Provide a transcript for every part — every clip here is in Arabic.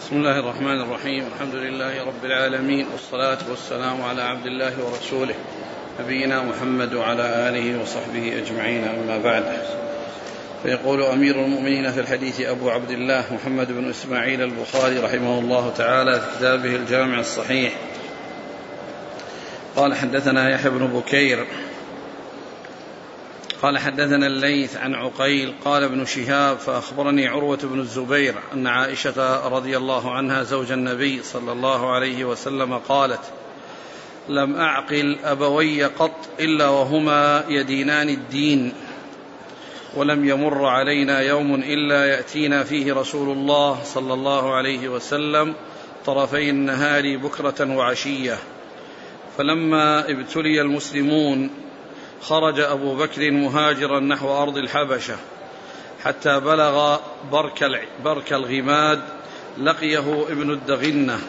بسم الله الرحمن الرحيم. الحمد لله رب العالمين، والصلاة والسلام على عبد الله ورسوله نبينا محمد وعلى آله وصحبه أجمعين، أما بعد. فيقول أمير المؤمنين في الحديث أبو عبد الله محمد بن إسماعيل البخاري رحمه الله تعالى في كتابه الجامع الصحيح قال: حدثنا يحيى بن بكير قال: حدثنا الليث عن عقيل قال: ابن شهاب فأخبرني عروة بن الزبير أن عائشة رضي الله عنها زوج النبي صلى الله عليه وسلم قالت: لم أعقل أبوي قط إلا وهما يدينان الدين، ولم يمر علينا يوم إلا يأتينا فيه رسول الله صلى الله عليه وسلم طرفي النهار بكرة وعشية. فلما ابتلي المسلمون خرج أبو بكر مهاجرا نحو أرض الحبشة حتى بلغ برك الغماد، لقيه ابن الدغنة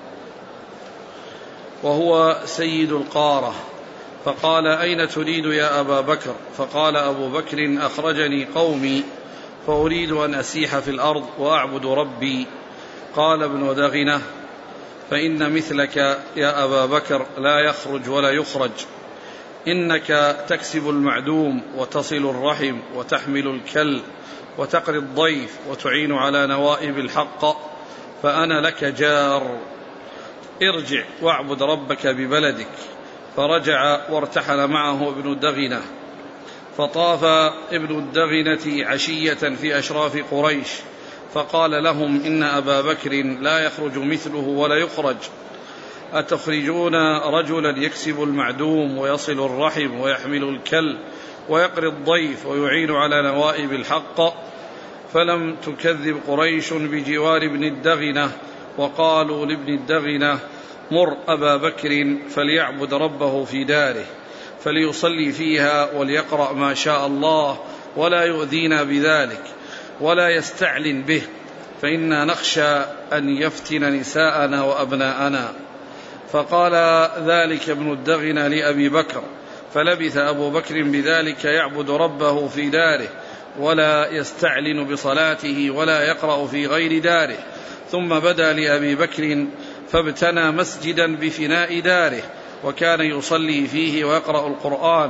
وهو سيد القارة، فقال: أين تريد يا أبا بكر؟ فقال أبو بكر: أخرجني قومي فأريد أن أسيح في الأرض وأعبد ربي. قال ابن دغنة: فإن مثلك يا أبا بكر لا يخرج ولا يخرج، إنك تكسب المعدوم وتصل الرحم وتحمل الكل وتقري الضيف وتعين على نوائب الحق، فأنا لك جار، ارجع واعبد ربك ببلدك. فرجع وارتحل معه ابن الدغنة، فطاف ابن الدغنة عشية في أشراف قريش، فقال لهم: إن أبا بكر لا يخرج مثله ولا يخرج، أتخرجون رجلا يكسب المعدوم ويصل الرحم ويحمل الكل ويقري الضيف ويعين على نوائب الحق؟ فلم تكذب قريش بجوار ابن الدغنة، وقالوا لابن الدغنة: مر أبا بكر فليعبد ربه في داره، فليصلي فيها وليقرأ ما شاء الله، ولا يؤذينا بذلك ولا يستعلن به، فإنا نخشى أن يفتن نساءنا وأبناءنا. فقال ذلك ابن الدغنة لأبي بكر، فلبث أبو بكر بذلك يعبد ربه في داره ولا يستعلن بصلاته ولا يقرأ في غير داره. ثم بدا لأبي بكر فابتنى مسجدا بفناء داره، وكان يصلي فيه ويقرأ القرآن،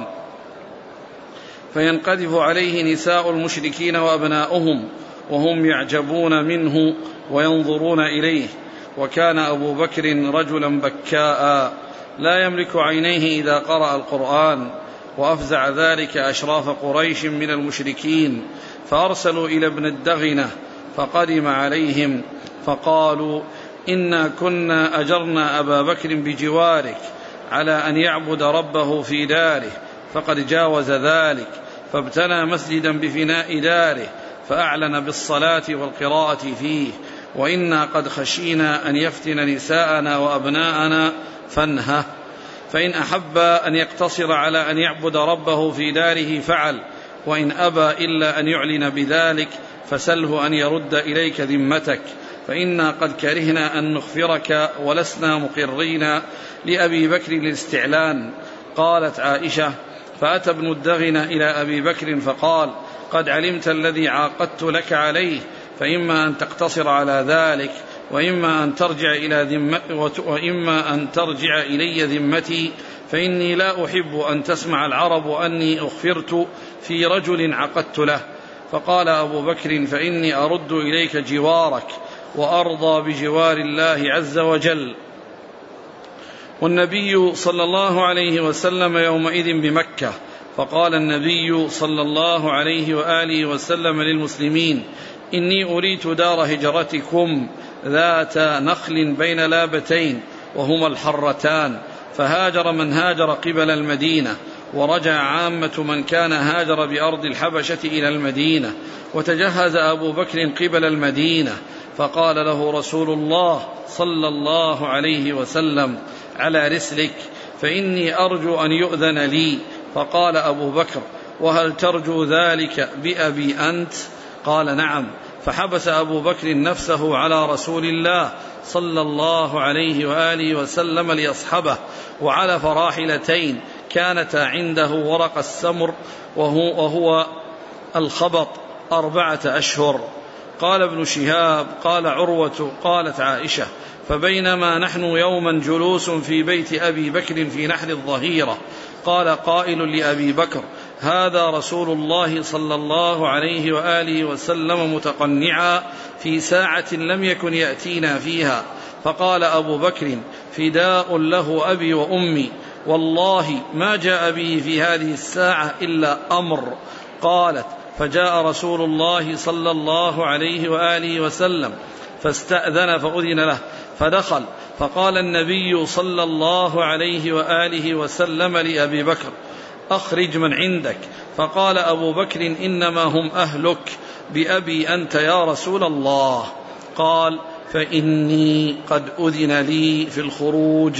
فينقذف عليه نساء المشركين وأبناؤهم وهم يعجبون منه وينظرون إليه. وكان أبو بكر رجلا بكاء لا يملك عينيه إذا قرأ القرآن، وأفزع ذلك أشراف قريش من المشركين، فأرسلوا إلى ابن الدغنة فقدم عليهم فقالوا: إنا كنا أجرنا أبا بكر بجوارك على أن يعبد ربه في داره، فقد جاوز ذلك، فابتنى مسجدا بفناء داره فأعلن بالصلاة والقراءة فيه، وإنا قد خشينا أن يفتن نساءنا وأبناءنا فانهه. فإن أحب أن يقتصر على أن يعبد ربه في داره فعل، وإن أبى إلا أن يعلن بذلك فسله أن يرد إليك ذمتك، فإنا قد كرهنا أن نخفرك ولسنا مقرين لأبي بكر الاستعلان. قالت عائشة: فأتى ابن الدغنة إلى أبي بكر فقال: قد علمت الذي عاقدت لك عليه، فإما أن تقتصر على ذلك وإما أن ترجع إلي ذمتي، فإني لا أحب أن تسمع العرب أني أخفرت في رجل عقدت له. فقال أبو بكر: فإني أرد إليك جوارك وأرضى بجوار الله عز وجل. والنبي صلى الله عليه وسلم يومئذ بمكة، فقال النبي صلى الله عليه وآله وسلم للمسلمين: إني أريد دار هجرتكم ذات نخل بين لابتين وهما الحرتان. فهاجر من هاجر قبل المدينة، ورجع عامة من كان هاجر بأرض الحبشة إلى المدينة، وتجهز أبو بكر قبل المدينة. فقال له رسول الله صلى الله عليه وسلم: على رسلك، فإني أرجو أن يؤذن لي. فقال أبو بكر: وهل ترجو ذلك بأبي أنت؟ قال: نعم. فحبس أبو بكر نفسه على رسول الله صلى الله عليه وآله وسلم ليصحبه، وعلى فراحلتين كانتا عنده ورق السمر وهو الخبط 4 أشهر، قال ابن شهاب قال عروة قالت عائشة فبينما نحن يوما جلوس في بيت أبي بكر في نحر الظهيرة قال قائل لأبي بكر هذا رسول الله صلى الله عليه وآله وسلم متقنعا في ساعة لم يكن يأتينا فيها. فقال أبو بكر فداء له أبي وأمي والله ما جاء به في هذه الساعة إلا أمر. قالت فجاء رسول الله صلى الله عليه وآله وسلم فاستأذن فأذن له فدخل فقال النبي صلى الله عليه وآله وسلم لأبي بكر أخرج من عندك. فقال أبو بكر إنما هم أهلك بأبي أنت يا رسول الله. قال فإني قد أذن لي في الخروج.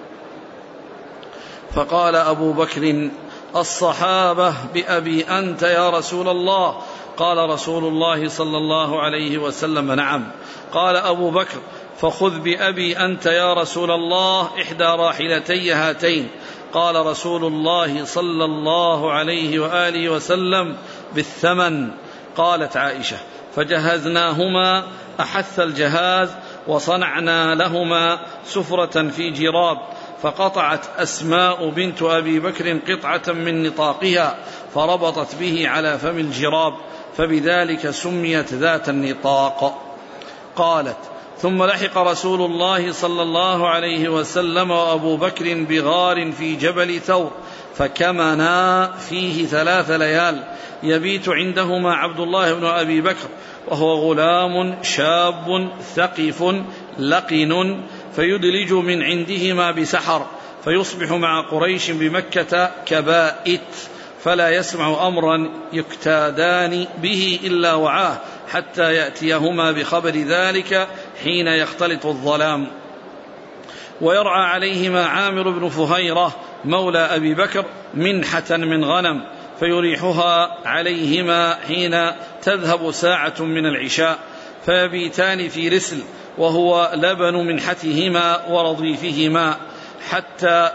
فقال أبو بكر الصحابة بأبي أنت يا رسول الله. قال رسول الله صلى الله عليه وسلم نعم. قال أبو بكر فخذ بأبي أنت يا رسول الله إحدى راحلتي هاتين. قال رسول الله صلى الله عليه وآله وسلم بالثمن. قالت عائشة فجهزناهما أحث الجهاز وصنعنا لهما سفرة في جراب فقطعت أسماء بنت أبي بكر قطعة من نطاقها فربطت به على فم الجراب فبذلك سميت ذات النطاق. قالت ثم لحق رسول الله صلى الله عليه وسلم وأبو بكر بغار في جبل ثور فكمنا فيه 3 ليال يبيت عندهما عبد الله بن أبي بكر وهو غلام شاب ثقيف لقن فيدلج من عندهما بسحر فيصبح مع قريش بمكة كبائت فلا يسمع أمرا يكتادان به إلا وعاه حتى يأتيهما بخبر ذلك حين يختلط الظلام. ويرعى عليهما عامر بن فهيرة مولى أبي بكر منحة من غنم فيريحها عليهما حين تذهب ساعة من العشاء فيبيتان في رسل وهو لبن منحتهما ورضيفهما حتى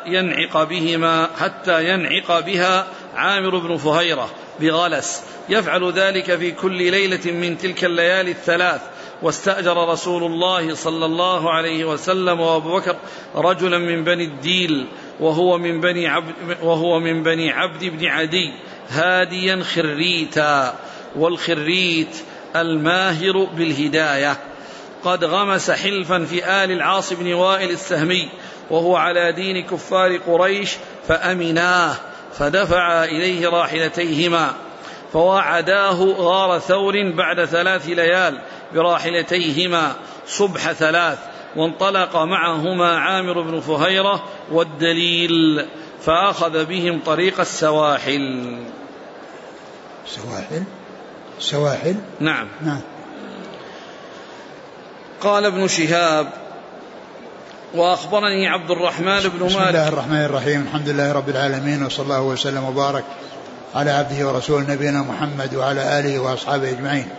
ينعق بها عامر بن فهيرة بغلس يفعل ذلك في كل ليلة من تلك الليالي 3. واستأجر رسول الله صلى الله عليه وسلم وأبو بكر رجلا من بني الديل وهو من بني عبد بن عدي هاديا خريتا والخريت الماهر بالهداية قد غمس حلفا في آل العاص بن وائل السهمي وهو على دين كفار قريش فأمناه فدفع إليه راحلتيهما فواعداه غار ثور بعد 3 ليال براحلتيهما صبح 3 وانطلق معهما عامر بن فهيرة والدليل فأخذ بهم طريق السواحل. سواحل نعم. قال ابن شهاب وأخبرني عبد الرحمن بن مالك. بسم الله الرحمن الرحيم الحمد لله رب العالمين وصلى الله وسلم وبارك على عبده ورسوله نبينا محمد وعلى آله وأصحابه أجمعين.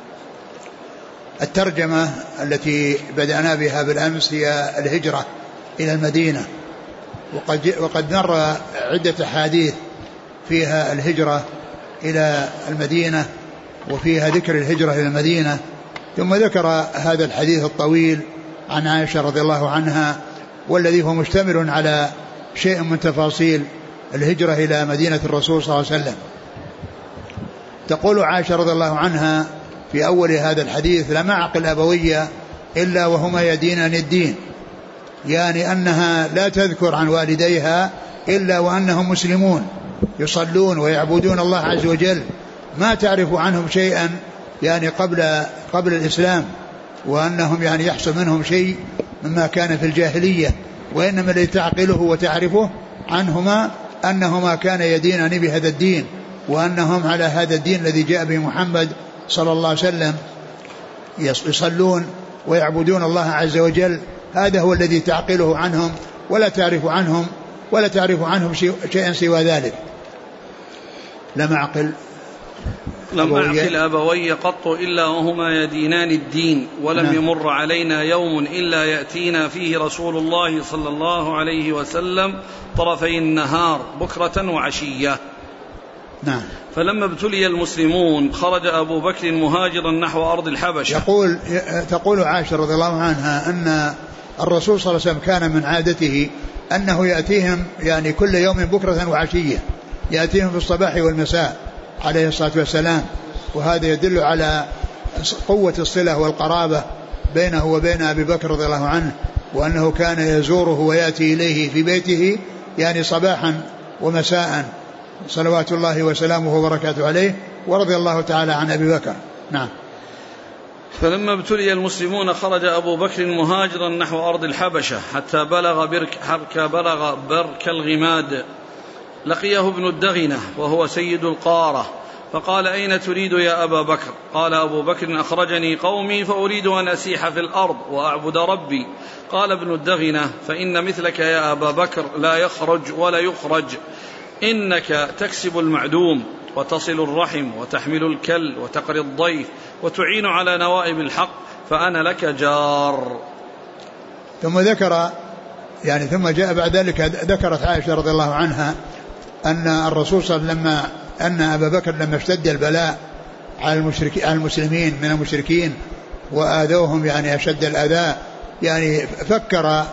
الترجمة التي بدأنا بها بالأمس هي الهجرة إلى المدينة وقد مر عدة حديث فيها الهجرة إلى المدينة وفيها ذكر الهجرة إلى المدينة ثم ذكر هذا الحديث الطويل عن عائشة رضي الله عنها والذي هو مشتمل على شيء من تفاصيل الهجرة إلى مدينة الرسول صلى الله عليه وسلم. تقول عائشة رضي الله عنها في أول هذا الحديث لم أعقل أبوي إلا وهما يدينان الدين يعني أنها لا تذكر عن والديها إلا وأنهم مسلمون يصلون ويعبدون الله عز وجل ما تعرف عنهم شيئا يعني قبل الإسلام وأنهم يعني يحصل منهم شيء مما كان في الجاهلية وإنما الذي تعقله وتعرفه عنهما أنهما كان يدينان بهذا الدين وأنهم على هذا الدين الذي جاء به محمد صلى الله عليه وسلم يصلون ويعبدون الله عز وجل. هذا هو الذي تعقله عنهم ولا تعرف عنهم شيئا سوى ذلك. لم أعقل أبوي قط إلا وهما يدينان الدين ولم يمر علينا يوم إلا يأتينا فيه رسول الله صلى الله عليه وسلم طرفي النهار بكرة وعشية. فلما ابتلي المسلمون خرج أبو بكر مهاجرا نحو أرض الحبشة. تقول عائشة رضي الله عنها أن الرسول صلى الله عليه وسلم كان من عادته أنه يأتيهم يعني كل يوم بكرة وعشية، يأتيهم في الصباح والمساء عليه الصلاة والسلام، وهذا يدل على قوة الصلة والقرابة بينه وبين أبي بكر رضي الله عنه، وأنه كان يزوره ويأتي إليه في بيته يعني صباحا ومساء صلوات الله وسلامه وبركاته عليه، ورضي الله تعالى عن أبي بكر. نعم. فلما ابتلي المسلمون خرج أبو بكر مهاجرا نحو أرض الحبشة حتى بلغ برك الغماد، لقيه ابن الدغنة وهو سيد القارة، فقال: أين تريد يا أبا بكر؟ قال أبو بكر: أخرجني قومي فأريد أن أسيح في الأرض وأعبد ربي. قال ابن الدغنة: فإن مثلك يا أبا بكر لا يخرج ولا يخرج، إنك تكسب المعدوم وتصل الرحم وتحمل الكل وتقري الضيف وتعين على نوائب الحق، فأنا لك جار. ثم جاء بعد ذلك ذكرت عائشة رضي الله عنها أن الرسول صلى الله عليه وسلم أن أبا بكر لما اشتد البلاء على المسلمين من المشركين وآذوهم يعني أشد الأذى، يعني فكر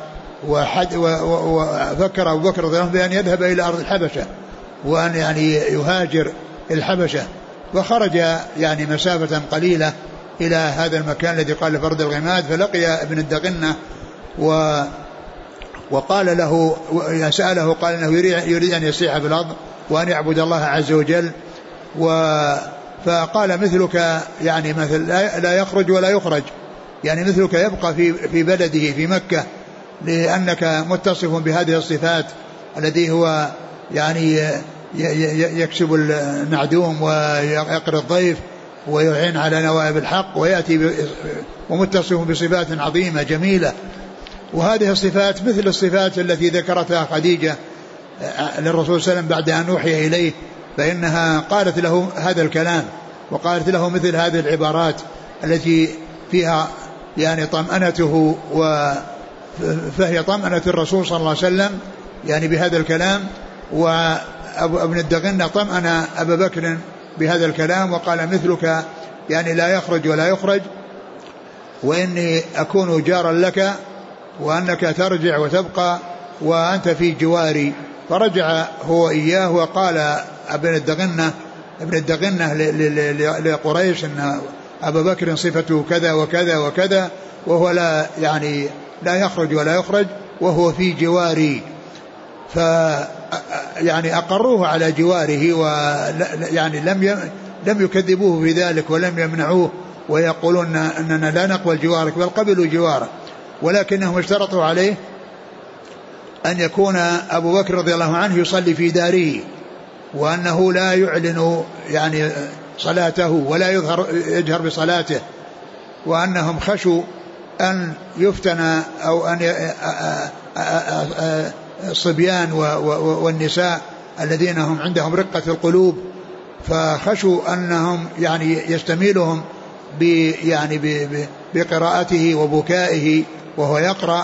أبو بكر رضي الله عنه بأن يذهب إلى أرض الحبشة وأن يعني يهاجر الحبشة، وخرج يعني مسافة قليلة إلى هذا المكان الذي قال فرد الغماد، فلقي ابن الدغنة وقال له سأله، قال أنه يريد أن يسيح في الأرض وأن يعبد الله عز وجل، فقال: مثلك يعني مثل لا يخرج ولا يخرج، يعني مثلك يبقى في بلده في مكة، لأنك متصف بهذه الصفات الذي هو يعني يكسب المعدوم ويقري الضيف ويعين على نوائب الحق ويأتي ومتصف بصفات عظيمة جميلة. وهذه الصفات مثل الصفات التي ذكرتها خديجة للرسول صلى الله عليه وسلم بعد أن أوحي إليه، فإنها قالت له هذا الكلام وقالت له مثل هذه العبارات التي فيها يعني طمأنته، فهي طمأنة الرسول صلى الله عليه وسلم يعني بهذا الكلام، وابن الدغنة طمأن أبا بكر بهذا الكلام وقال: مثلك يعني لا يخرج ولا يخرج، وإني أكون جارا لك وأنك ترجع وتبقى وأنت في جواري. فرجع هو إياه وقال ابن الدغنة لقريش أن أبا بكر صفته كذا وكذا وكذا، وهو لا يخرج ولا يخرج وهو في جواري. يعني أقروه على جواره، ويعني لم يكذبوه في ذلك ولم يمنعوه ويقولون أننا لا نقبل جوارك، بل قبلوا جواره، ولكنهم اشترطوا عليه أن يكون أبو بكر رضي الله عنه يصلي في داره، وأنه لا يعلن يعني صلاته ولا يجهر بصلاته، وأنهم خشوا أن يفتن أو أن الصبيان والنساء الذين هم عندهم رقة القلوب، فخشوا أنهم يعني يستميلهم بقراءته وبكائه وهو يقرأ،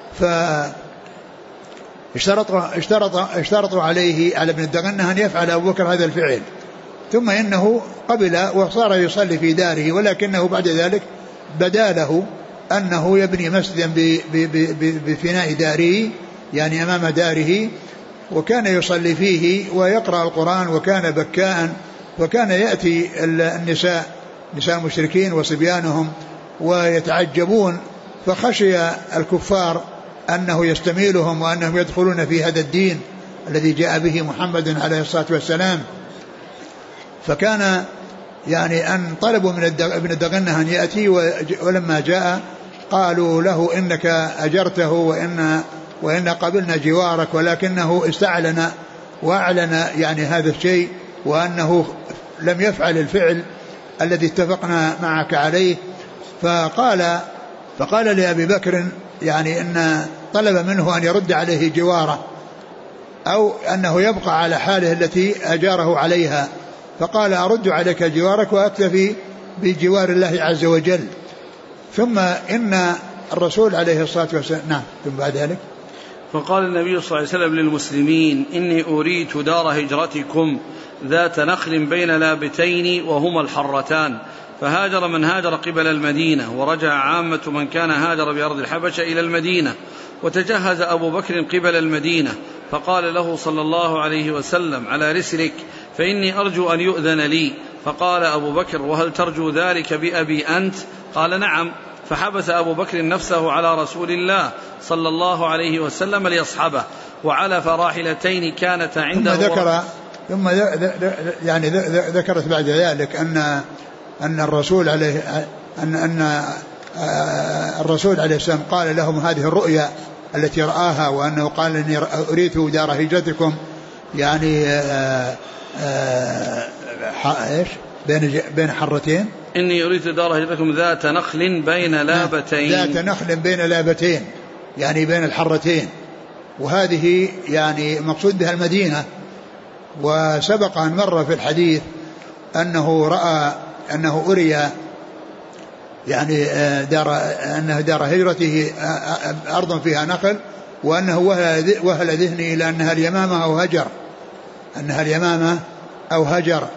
فاشترطوا عليه على ابن الدغنة أن يفعل أبو بكر هذا الفعل، ثم إنه قبل وصار يصلي في داره، ولكنه بعد ذلك بدا له أنه يبني مسجدا بفناء داره يعني أمام داره، وكان يصلي فيه ويقرأ القرآن، وكان بكاء، وكان يأتي النساء المشركين وصبيانهم ويتعجبون، فخشي الكفار أنه يستميلهم وأنهم يدخلون في هذا الدين الذي جاء به محمد عليه الصلاة والسلام. فكان يعني أن طلبوا من ابن الدغنة أن يأتي، ولما جاء قالوا له: إنك أجرته وإن قبلنا جوارك، ولكنه استعلن وأعلن يعني هذا الشيء، وأنه لم يفعل الفعل الذي اتفقنا معك عليه. فقال لأبي بكر يعني إن طلب منه أن يرد عليه جواره أو أنه يبقى على حاله التي أجاره عليها، فقال: أرد عليك جوارك وأكتفي بجوار الله عز وجل. ثم إن الرسول عليه الصلاة والسلام ثم بعد ذلك فقال النبي صلى الله عليه وسلم للمسلمين: إني أريت دار هجرتكم ذات نخل بين لابتين وهما الحرتان، فهاجر من هاجر قبل المدينة، ورجع عامة من كان هاجر بأرض الحبشة إلى المدينة، وتجهز أبو بكر قبل المدينة، فقال له صلى الله عليه وسلم: على رسلك، فإني أرجو أن يؤذن لي. فقال أبو بكر: وهل ترجو ذلك بأبي أنت؟ قال: نعم. فحبس أبو بكر نفسه على رسول الله صلى الله عليه وسلم ليصحبه، وعلف راحلتين كانت عنده. ثم يعني ذكرت بعد ذلك أن الرسول عليه السلام قال لهم هذه الرؤيا التي رآها، وأنه قال: إني أريت دار هجرتكم، يعني إيش بين حرتين، إني أريد دار هجرتكم ذات نخل بين لابتين، ذات نخل بين لابتين يعني بين الحرتين، وهذه يعني مقصود بها المدينة. وسبق أن مر في الحديث أنه رأى أنه أري يعني أنه دار هجرته أرض فيها نخل، وأنه وهل ذهني إلى أنها اليمامة أو هجر، أنها اليمامة أو هجر.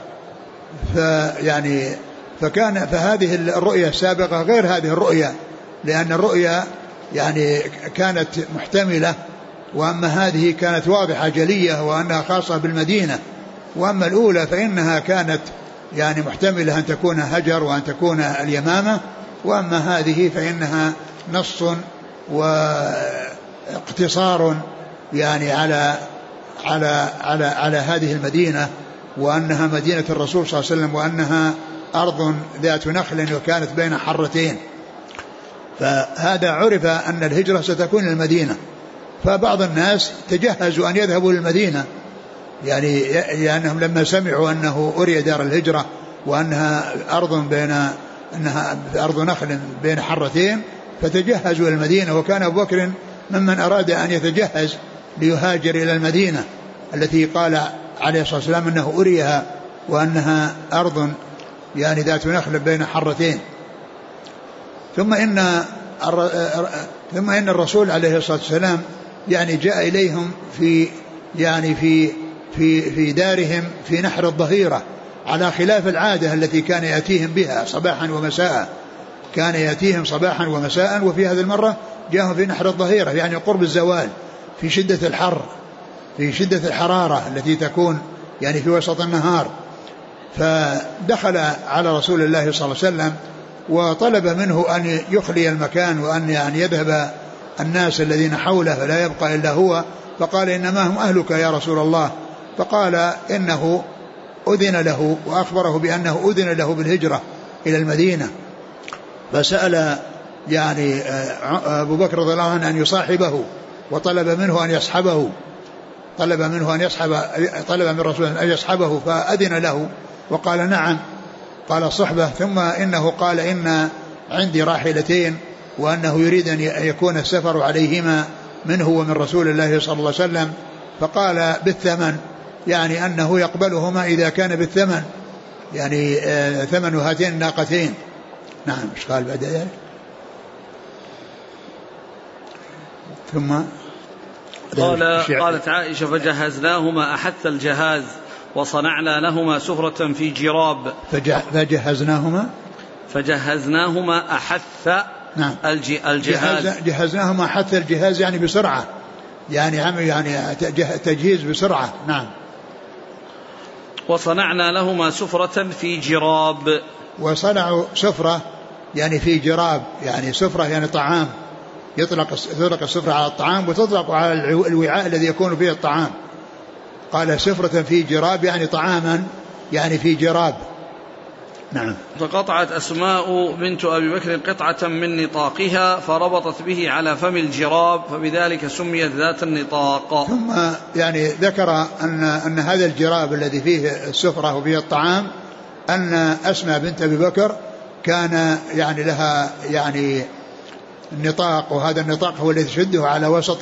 فهذه الرؤيا السابقة غير هذه الرؤيا، لأن الرؤيا يعني كانت محتملة، وأما هذه كانت واضحة جلية وأنها خاصة بالمدينة. وأما الأولى فإنها كانت يعني محتملة أن تكون هجر وأن تكون اليمامة، وأما هذه فإنها نص واقتصار يعني على هذه المدينة، وأنها مدينة الرسول صلى الله عليه وسلم، وأنها أرض ذات نخل وكانت بين حرتين. فهذا عرف أن الهجرة ستكون للمدينة، فبعض الناس تجهزوا أن يذهبوا للمدينة، يعني لأنهم لما سمعوا أنه أري دار الهجرة وأنها أرض نخل بين حرتين، فتجهزوا للمدينة. وكان أبو بكر ممن أراد أن يتجهز ليهاجر إلى المدينة التي قال عليه الصلاة والسلام أنه أريها، وأنها أرض يعني ذات نخل بين حرتين. ثم إن الرسول عليه الصلاة والسلام يعني جاء إليهم في دارهم في نحر الظهيرة، على خلاف العادة التي كان يأتيهم بها صباحا ومساء، كان يأتيهم صباحا ومساء، وفي هذه المرة جاءهم في نحر الظهيرة يعني قرب الزوال، في شدة الحر، في شدة الحرارة التي تكون يعني في وسط النهار. فدخل على رسول الله صلى الله عليه وسلم وطلب منه أن يخلي المكان، وأن يعني يذهب الناس الذين حوله فلا يبقى إلا هو. فقال: إنما هم أهلك يا رسول الله. فقال إنه أذن له، وأخبره بأنه أذن له بالهجرة إلى المدينة. فسأل يعني أبو بكر رضي الله عنه أن يصاحبه، وطلب منه أن يصحبه، طلب من رسول الله أن يصحبه، فأذن له وقال: نعم. قال: صحبة. ثم إنه قال: إن عندي راحلتين، وأنه يريد أن يكون السفر عليهما منه ومن رسول الله صلى الله عليه وسلم. فقال: بالثمن، يعني أنه يقبلهما إذا كان بالثمن، يعني ثمن هاتين الناقتين. نعم. ايش قال بعد ذلك؟ ثم قالت عائشة: فجهزناهما أحث الجهاز، وصنعنا لهما سفرة في جراب. فجهزناهما أحث. نعم. الجهاز. جهزناهما أحث الجهاز يعني بسرعة، يعني تجهيز بسرعة. نعم. وصنعنا لهما سفرة في جراب. وصنعوا سفرة يعني في جراب، يعني سفرة يعني طعام، يطلق السفرة على الطعام، وتطلق على الوعاء الذي يكون فيه الطعام. قال: سفرة في جراب يعني طعاما يعني في جراب. نعم. فقطعت أسماء بنت أبي بكر قطعة من نطاقها، فربطت به على فم الجراب، فبذلك سميت ذات النطاق. ثم يعني ذكر أن هذا الجراب الذي فيه السفرة وفيه الطعام، أن أسماء بنت أبي بكر كان يعني لها يعني النطاق، وهذا النطاق هو الذي تشده على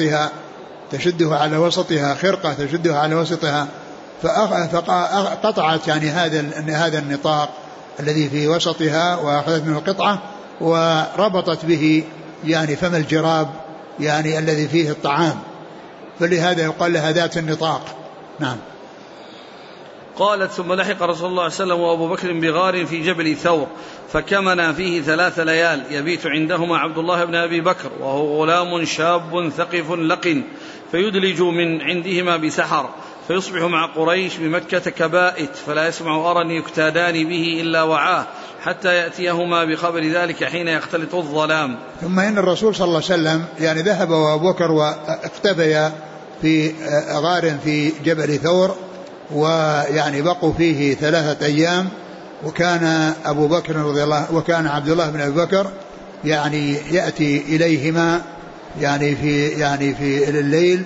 وسطها خرقة تشدها على وسطها، فقطعت يعني هذا النطاق الذي في وسطها، وأخذت منه قطعة وربطت به يعني فم الجراب يعني الذي فيه الطعام، فلهذا يقال لها ذات النطاق. نعم. قالت ثم لحق رسول الله صلى الله عليه وسلم وأبو بكر بغار في جبل ثور فكمنا فيه 3 ليال يبيت عندهما عبد الله بن أبي بكر وهو غلام شاب ثقف لقن فيدلج من عندهما بسحر فيصبح مع قريش بمكة كبائت فلا يسمع أرى يكتادان به إلا وعاه حتى يأتيهما بخبر ذلك حين يختلط الظلام. ثم إن الرسول صلى الله عليه وسلم يعني ذهب وأبو بكر واختبيا في غار في جبل ثور ويعني بقوا فيه 3 أيام وكان أبو بكر رضي الله وكان عبد الله بن أبي بكر يعني يأتي إليهما يعني في الليل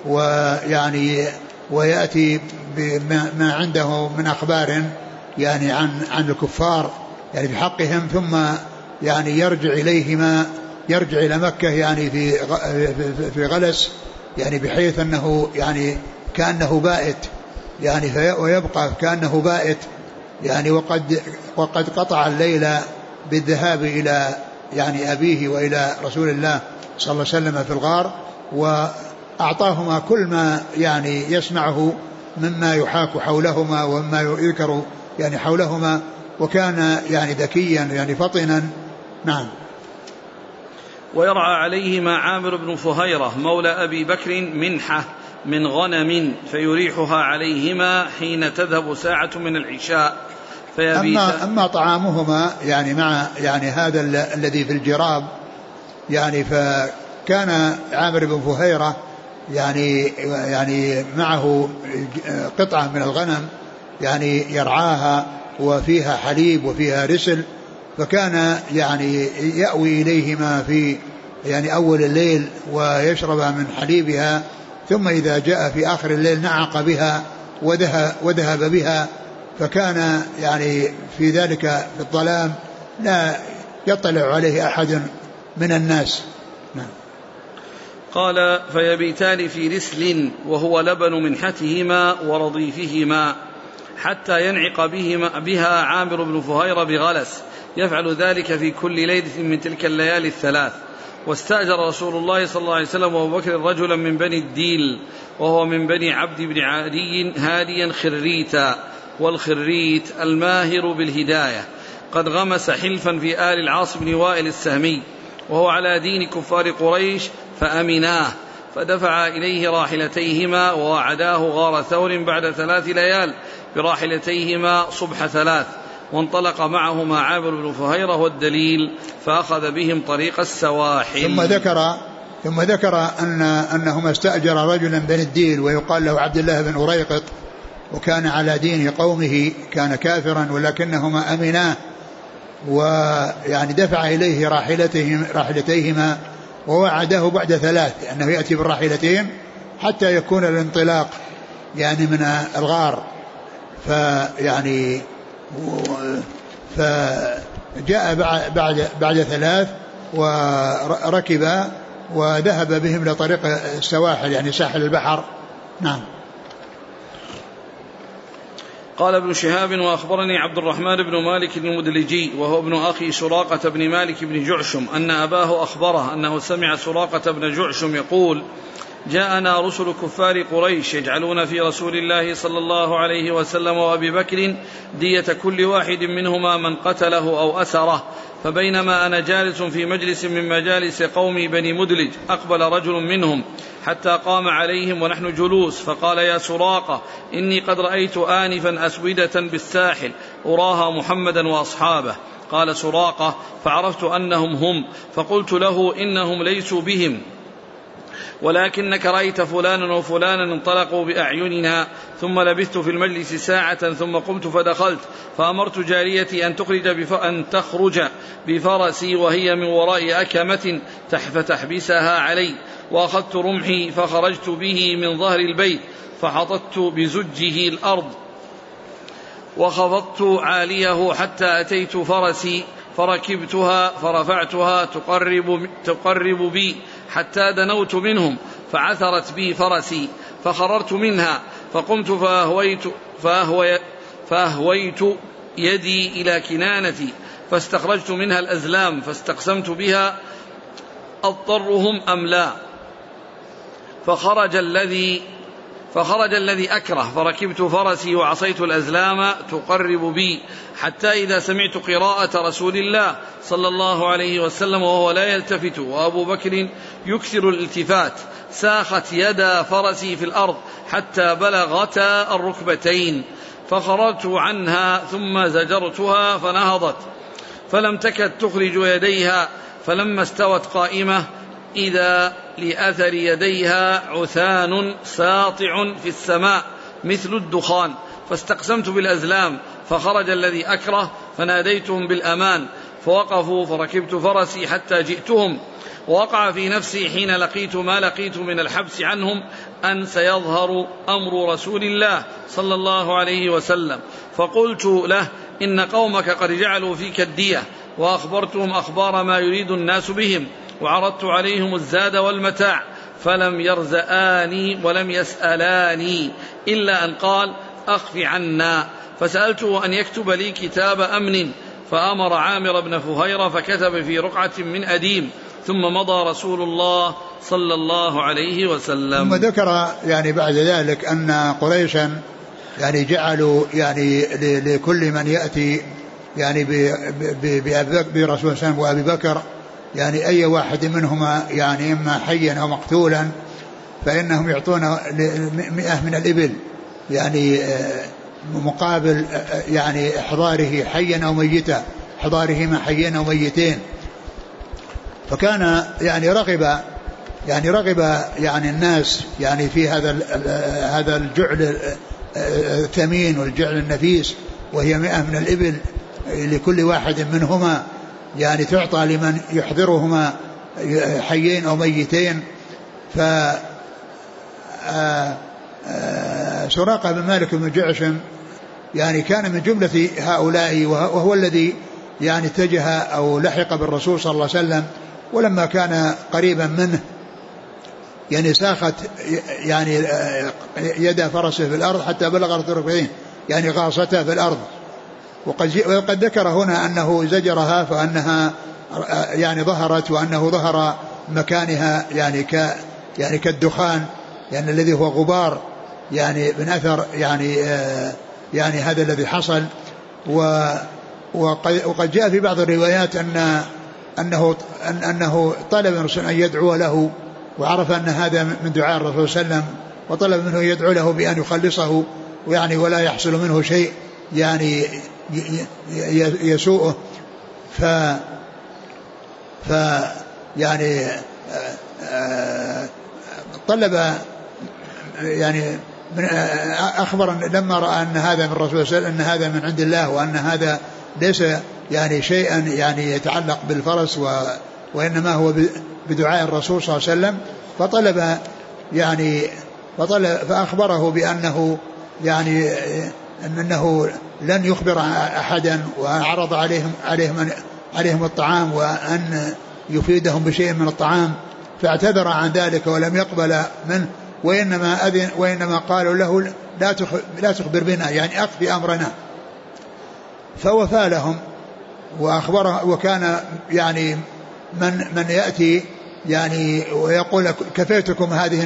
ويأتي بما عنده من أخبار يعني عن الكفار يعني في حقهم ثم يعني يرجع إلى مكة يعني في غلس يعني بحيث أنه يعني كأنه بائت يعني ويبقى كأنه بائت يعني وقد قطع الليل بالذهاب إلى يعني أبيه وإلى رسول الله صلى الله عليه وسلم في الغار وأعطاهما كل ما يعني يسمعه مما يحاك حولهما ومما يذكر يعني حولهما وكان يعني ذكيا يعني فطنا. نعم. ويرعى عليهما عامر بن فهيرة مولى أبي بكر منحة من غنم فيريحها عليهما حين تذهب ساعة من العشاء أما طعامهما يعني مع يعني هذا الذي في الجراب يعني فكان عامر بن فهيرة يعني معه قطعة من الغنم يعني يرعاها وفيها حليب وفيها رسل فكان يعني يأوي إليهما في يعني أول الليل ويشرب من حليبها ثم إذا جاء في آخر الليل نعق بها وذهب بها فكان يعني في ذلك في الظلام لا يطلع عليه أحد من الناس. نعم. قال فيبيتان في رسل وهو لبن منحتهما ورضيفهما حتى ينعق بها عامر بن فهيرة بغلس يفعل ذلك في كل ليلة من تلك الليالي 3. واستأجر رسول الله صلى الله عليه وسلم وأبو بكر رجلا من بني الديل وهو من بني عبد بن عدي هاديا خريتا والخريت الماهر بالهداية قد غمس حلفا في آل العاص بن وائل السهمي وهو على دين كفار قريش فأمناه فدفع إليه راحلتيهما ووعداه غار ثور بعد 3 ليال براحلتيهما صبح 3 وانطلق معهما عامر بن فهيرة والدليل فأخذ بهم طريق السواحل. ثم ذكر أنهما استأجر رجلا بن الديل ويقال له عبد الله بن أريقط وكان على دين قومه كان كافرا ولكنهما أمناه ويعني دفع إليه راحلتيهما ووعده بعد 3 أنه يأتي بالراحلتين حتى يكون الانطلاق يعني من الغار فجاء بعد 3 وركب وذهب بهم لطريق السواحل يعني ساحل البحر. نعم. قال ابن شهاب وأخبرني عبد الرحمن بن مالك المدلجي وهو ابن أخي سراقة بن مالك بن جعشم أن أباه أخبره أنه سمع سراقة بن جعشم يقول جاءنا رسل كفار قريش يجعلون في رسول الله صلى الله عليه وسلم وأبي بكر دية كل واحد منهما من قتله أو أسره فبينما أنا جالس في مجلس من مجالس قومي بني مدلج أقبل رجل منهم حتى قام عليهم ونحن جلوس فقال يا سراقة إني قد رأيت آنفا أسودة بالساحل أراها محمدا وأصحابه. قال سراقة فعرفت أنهم هم فقلت له إنهم ليسوا بهم ولكنك رأيت فلانا وفلانا انطلقوا بأعيننا. ثم لبثت في المجلس ساعة ثم قمت فدخلت فأمرت جاريتي أن تخرج بفرسي وهي من وراء أكمة فتحبسها علي وأخذت رمحي فخرجت به من ظهر البيت فحطت بزجه الأرض وخفضت عاليه حتى أتيت فرسي فركبتها فرفعتها تقرب بي حتى دنوت منهم فعثرت بي فرسي فخررت منها فقمت فأهويت يدي إلى كنانتي فاستخرجت منها الأزلام فاستقسمت بها أضطرهم أم لا فخرج الذي أكره فركبت فرسي وعصيت الأزلام تقرب بي، حتى إذا سمعت قراءة رسول الله صلى الله عليه وسلم وهو لا يلتفت وأبو بكر يكثر الالتفات ساخت يدا فرسي في الأرض حتى بلغتا الركبتين، فخرجت عنها ثم زجرتها فنهضت فلم تكد تخرج يديها، فلما استوت قائمة إذا لأثر يديها عثان ساطع في السماء مثل الدخان، فاستقسمت بالأزلام فخرج الذي أكره فناديتهم بالأمان فوقفوا، فركبت فرسي حتى جئتهم، ووقع في نفسي حين لقيت ما لقيت من الحبس عنهم أن سيظهر أمر رسول الله صلى الله عليه وسلم، فقلت له إن قومك قد جعلوا فيك الدية، وأخبرتهم أخبار ما يريد الناس بهم، وعرضت عليهم الزاد والمتاع، فلم يرزآني ولم يسألاني إلا أن قال أخف عنا، فسألته أن يكتب لي كتاب أمن، فأمر عامر بن فهيرة فكتب في رقعة من أديم، ثم مضى رسول الله صلى الله عليه وسلم. ثم ذكر يعني بعد ذلك أن قريشا يعني جعلوا يعني لكل من يأتي يعني برسول الله وأبي بكر يعني أي واحد منهما يعني إما حيا أو مقتولا فإنهم يعطون 100 من الإبل يعني مقابل يعني إحضاره حيا أو ميتا، إحضارهما حيا أو ميتين. فكان يعني رغب يعني الناس يعني في هذا الجعل الثمين والجعل النفيس، وهي 100 من الإبل لكل واحد منهما يعني تعطى لمن يحضرهما حيين أو ميتين. ف سراقة بن مالك بن جعشم يعني كان من جملة هؤلاء، وهو الذي يعني اتجه أو لحق بالرسول صلى الله عليه وسلم، ولما كان قريبا منه يعني ساخت يعني يد فرسه في الأرض حتى بلغت الركبتين، يعني غاصتها في الأرض. وقد ذكر هنا أنه زجرها فأنها يعني ظهرت، وأنه ظهر مكانها يعني كالدخان يعني الذي هو غبار يعني من أثر يعني هذا الذي حصل. وقد جاء في بعض الروايات أنه طلب الرسول أن يدعو له، وعرف أن هذا من دعاء الرسول صلى الله عليه وسلم، وطلب منه يدعو له بأن يخلصه يعني ولا يحصل منه شيء يعني يسوءه. يعني طلب يعني أخبر لما رأى أن هذا من الرسول صلى الله عليه وسلم أن هذا من عند الله، وأن هذا ليس يعني شيئا يعني يتعلق بالفرس وإنما هو بدعاء الرسول صلى الله عليه وسلم، فأخبره بأنه يعني أنه لن يخبر أحدا، وعرض عليهم الطعام وأن يفيدهم بشيء من الطعام، فاعتذر عن ذلك ولم يقبل منه، وإنما قالوا له لا تخبر بنا يعني أخفي أمرنا. فوفى لهم وأخبره، وكان يعني من يأتي يعني ويقول كفيتكم هذه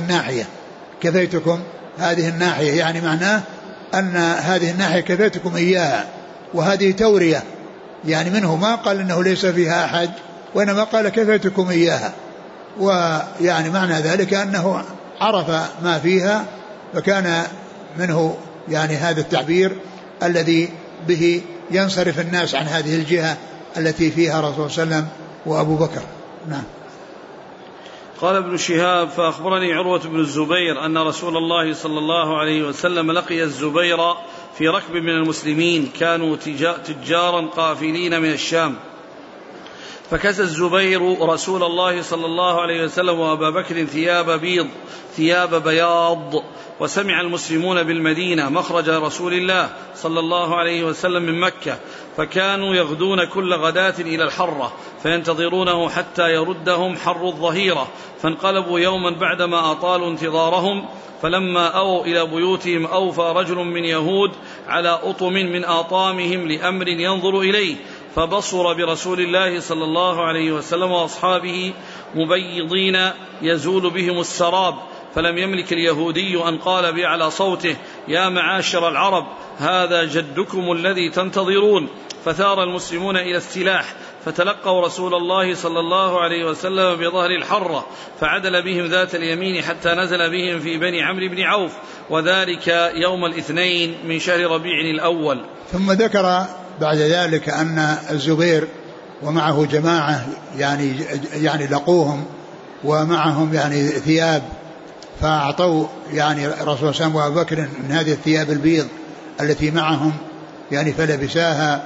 الناحية يعني معناه أن هذه الناحية كفيتكم إياها، وهذه تورية يعني منه، ما قال إنه ليس فيها أحد، وإنما قال كفيتكم إياها، ويعني معنى ذلك أنه عرف ما فيها، فكان منه يعني هذا التعبير الذي به ينصرف الناس عن هذه الجهة التي فيها رسول صلى الله عليه وسلم وأبو بكر. نعم. قال ابن شهاب فأخبرني عروة بن الزبير أن رسول الله صلى الله عليه وسلم لقي الزبير في ركب من المسلمين كانوا تجارا قافلين من الشام، فكسى الزبير رسول الله صلى الله عليه وسلم وأبا بكر ثياب بياض، وسمع المسلمون بالمدينة مخرج رسول الله صلى الله عليه وسلم من مكة، فكانوا يغدون كل غداة إلى الحرة فينتظرونه حتى يردهم حر الظهيرة، فانقلبوا يوما بعدما أطالوا انتظارهم، فلما أووا إلى بيوتهم أوفى رجل من يهود على أطم من آطامهم لأمر ينظر إليه، فبصر برسول الله صلى الله عليه وسلم وأصحابه مبيضين يزول بهم السراب، فلم يملك اليهودي أن قال بأعلى صوته: يا معاشر العرب، هذا جدكم الذي تنتظرون. فثار المسلمون إلى السلاح، فتلقوا رسول الله صلى الله عليه وسلم بظهر الحرة، فعدل بهم ذات اليمين حتى نزل بهم في بني عمرو بن عوف، وذلك يوم الاثنين من شهر ربيع الأول. ثم ذكر بعد ذلك أن الزبير ومعه جماعة يعني لقوهم ومعهم يعني ثياب، فأعطوا يعني رسول الله صلى الله عليه وسلم وأبو بكر من هذه الثياب البيض التي معهم يعني فلبساها.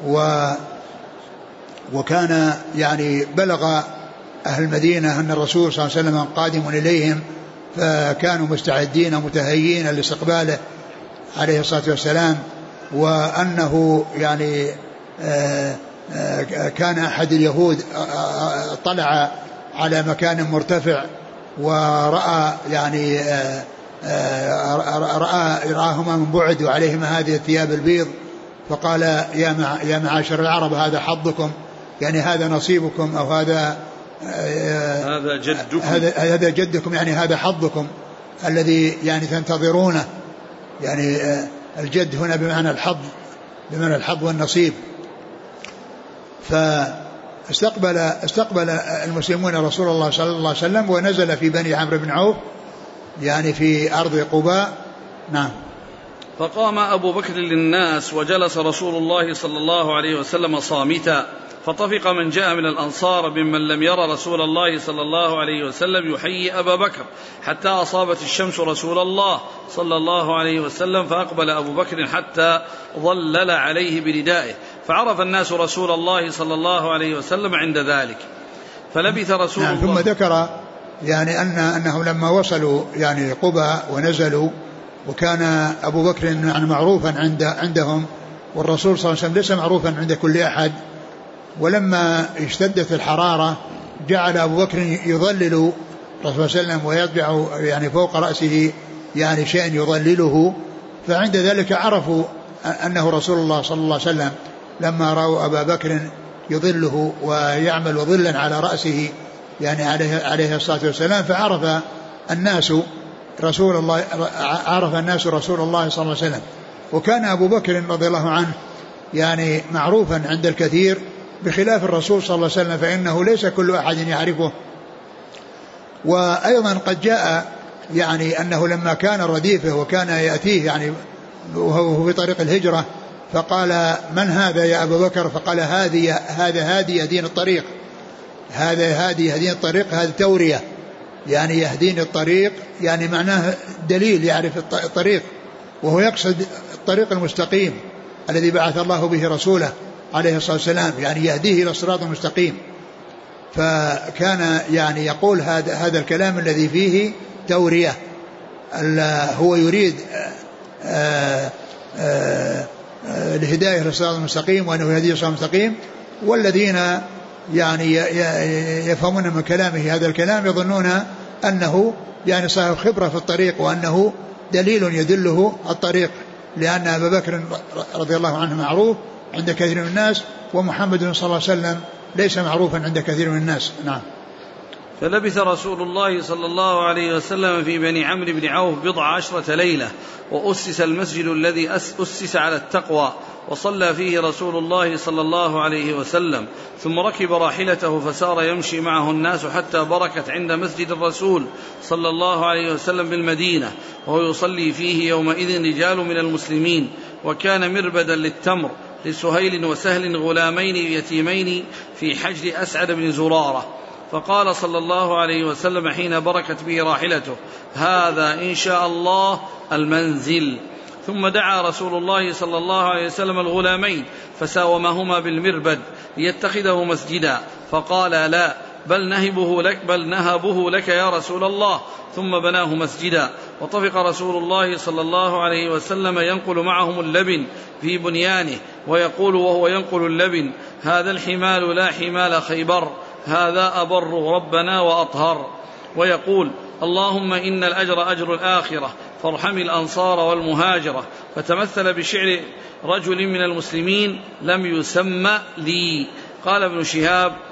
وكان يعني بلغ أهل المدينة أن الرسول صلى الله عليه وسلم قادم إليهم، فكانوا مستعدين متهيئين لاستقباله عليه الصلاة والسلام. وأنه يعني كان أحد اليهود طلع على مكان مرتفع ورأى يعني رآهما من بعد وعليهما هذه الثياب البيض، فقال: يا معاشر العرب، هذا حظكم، يعني هذا نصيبكم، أو هذا جدكم، يعني هذا حظكم الذي يعني تنتظرونه. يعني الجد هنا بمعنى الحظ والنصيب. فاستقبل المسلمون رسول الله صلى الله عليه وسلم، ونزل في بني عمرو بن عوف يعني في أرض قباء. نعم. فقام أبو بكر للناس، وجلس رسول الله صلى الله عليه وسلم صامتا، فطفق من جاء من الأنصار ممن لم يرى رسول الله صلى الله عليه وسلم يحيي أبا بكر، حتى أصابت الشمس رسول الله صلى الله عليه وسلم، فأقبل أبو بكر حتى ظلل عليه بردائه، فعرف الناس رسول الله صلى الله عليه وسلم عند ذلك. فلبث رسول الله. ثم ذكر يعني أنهم لما وصلوا يعني قباء ونزلوا، وكان أبو بكر يعني معروفا عندهم، والرسول صلى الله عليه وسلم ليس معروفا عند كل أحد. ولما اشتدت الحرارة جعل أبو بكر يظلل الرسول صلى الله عليه وسلم ويضع يعني فوق رأسه يعني شيء يظلله، فعند ذلك عرفوا أنه رسول الله صلى الله عليه وسلم، لما رأوا أبا بكر يظله ويعمل ظلا على رأسه يعني عليه الصلاة والسلام، فعرف الناس رسول الله صلى الله عليه وسلم. وكان أبو بكر رضي الله عنه يعني معروفا عند الكثير، بخلاف الرسول صلى الله عليه وسلم فإنه ليس كل أحد يعرفه. وأيضا قد جاء يعني أنه لما كان رديفه وكان يأتيه يعني وهو في طريق الهجرة، فقال: من هذا يا أبا بكر؟ فقال: هذا هادي يهدين الطريق، هذا هادي يهدين الطريق، هذا تورية يعني يهدين الطريق، يعني معناه دليل يعرف الطريق، وهو يقصد الطريق المستقيم الذي بعث الله به رسوله عليه الصلاة والسلام، يعني يهديه إلى الصراط المستقيم. فكان يعني يقول هذا الكلام الذي فيه تورية، هو يريد الهداية للصراط المستقيم، وأنه يهديه الصراط المستقيم. والذين يعني يفهمون من كلامه هذا الكلام يظنون أنه يعني صاحب خبرة في الطريق، وأنه دليل يدله الطريق، لأن أبا بكر رضي الله عنه معروف عند كثير من الناس، ومحمد صلى الله عليه وسلم ليس معروفا عند كثير من الناس. نعم. فلبث رسول الله صلى الله عليه وسلم في بني عمرو بن عوف 19 ليلة، وأسس المسجد الذي أسس على التقوى، وصلى فيه رسول الله صلى الله عليه وسلم، ثم ركب راحلته فسار يمشي معه الناس حتى بركت عند مسجد الرسول صلى الله عليه وسلم بالمدينة، وهو يصلي فيه يومئذ رجال من المسلمين. وكان مربدا للتمر لسهيل وسهل غلامين يتيمين في حجر أسعد بن زرارة. فقال صلى الله عليه وسلم حين بركت به راحلته: هذا إن شاء الله المنزل. ثم دعا رسول الله صلى الله عليه وسلم الغلامين فساومهما بالمربد ليتخذه مسجدا، فقال: لا، بل نهبه لك يا رسول الله. ثم بناه مسجدا. وطفق رسول الله صلى الله عليه وسلم ينقل معهم اللبن في بنيانه، ويقول وهو ينقل اللبن: هذا الحمال لا حمال خيبر، هذا أبر ربنا وأطهر. ويقول: اللهم إن الأجر أجر الآخرة، فارحم الأنصار والمهاجرة. فتمثل بشعر رجل من المسلمين لم يسمى لي. قال ابن شهاب: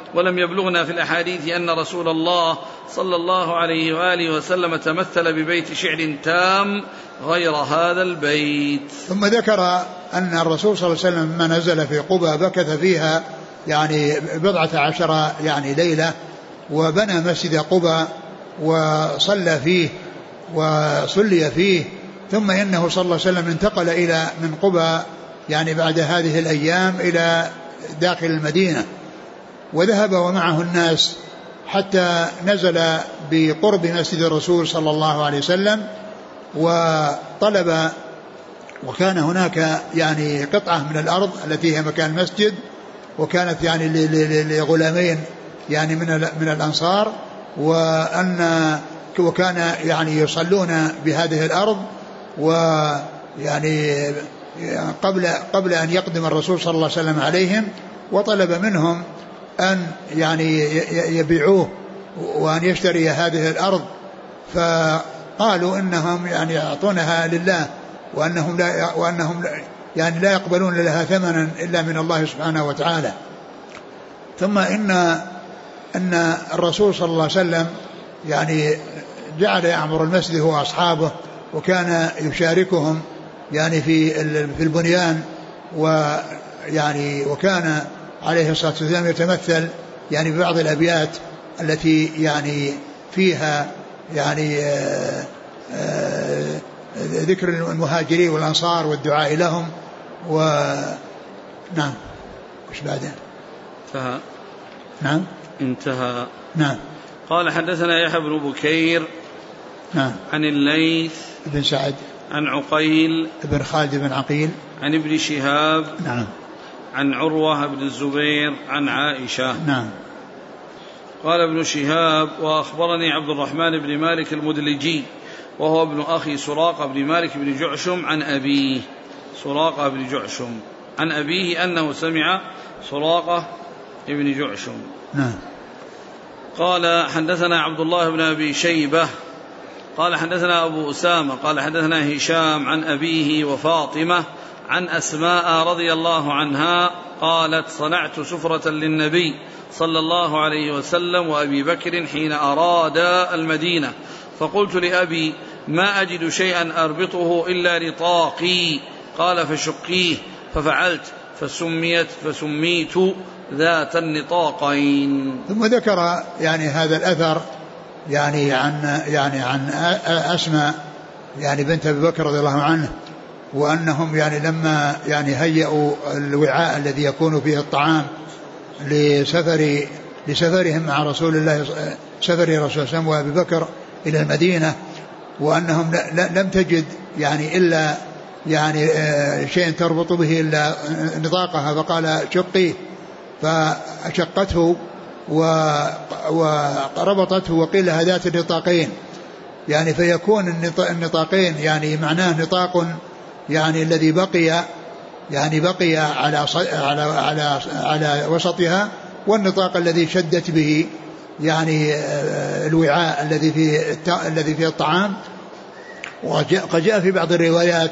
ولم يبلغنا في الأحاديث أن رسول الله صلى الله عليه وآله وسلم تمثل ببيت شعر تام غير هذا البيت. ثم ذكر أن الرسول صلى الله عليه وسلم ما نزل في قبى مكث فيها يعني 14 يعني ليلة، وبنى مسجد قبى وصلى فيه وصلي فيه، ثم إنه صلى الله عليه وسلم انتقل من قبى يعني بعد هذه الأيام إلى داخل المدينة، وذهب ومعه الناس حتى نزل بقرب مسجد الرسول صلى الله عليه وسلم وطلب، وكان هناك يعني قطعة من الأرض التي هي مكان المسجد، وكانت يعني لغلامين يعني من الأنصار، وكان يعني يصلون بهذه الأرض، ويعني قبل أن يقدم الرسول صلى الله عليه وسلم عليهم، وطلب منهم أن يعني يبيعوه وأن يشتري هذه الأرض، فقالوا إنهم يعني يعطونها لله، وأنهم يعني لا يقبلون لها ثمنا إلا من الله سبحانه وتعالى. ثم أن الرسول صلى الله عليه وسلم يعني جعل يعمر المسجد هو أصحابه، وكان يشاركهم يعني في البنيان، ويعني وكان عليه الصلاة والسلام يتمثل يعني ببعض الأبيات التي يعني فيها يعني ذكر المهاجرين والأنصار والدعاء لهم. نعم. وش بعدين؟ انتهى. نعم انتهى. نعم. قال حدثنا يحيى بن بكير نعم عن الليث بن سعد عن عقيل بن خالد بن عقيل عن ابن شهاب نعم عن عروة بن الزبير عن عائشة. نعم. قال ابن شهاب وأخبرني عبد الرحمن بن مالك المدلجي وهو ابن أخي سراقة بن مالك بن جعشم عن أبيه، سراقة بن جعشم عن أبيه أنه سمع سراقة بن جعشم. نعم. قال حدثنا عبد الله بن أبي شيبة قال حدثنا أبو أسامة قال حدثنا هشام عن أبيه وفاطمة عن أسماء رضي الله عنها قالت صنعت سفرة للنبي صلى الله عليه وسلم وأبي بكر حين أراد المدينة، فقلت لأبي ما أجد شيئا أربطه إلا رطاقي، قال فشقيه، ففعلت فسميت ذات النطاقين. ثم ذكر يعني هذا الأثر يعني عن أسماء يعني بنت أبي بكر رضي الله عنه، وأنهم يعني لما يعني هيئوا الوعاء الذي يكون فيه الطعام لسفرهم مع رسول الله، سفر رسول الله صلى الله عليه وسلم وأبي بكر إلى المدينة، وأنهم لم تجد يعني إلا يعني شيء تربط به إلا نطاقها، فقال شقيه، فشقته وربطته، وقيل لها ذات النطاقين، يعني فيكون النطاقين يعني معناه نطاق يعني الذي بقي على وسطها، والنطاق الذي شدت به يعني الوعاء الذي فيه الطعام. وقد جاء في بعض الروايات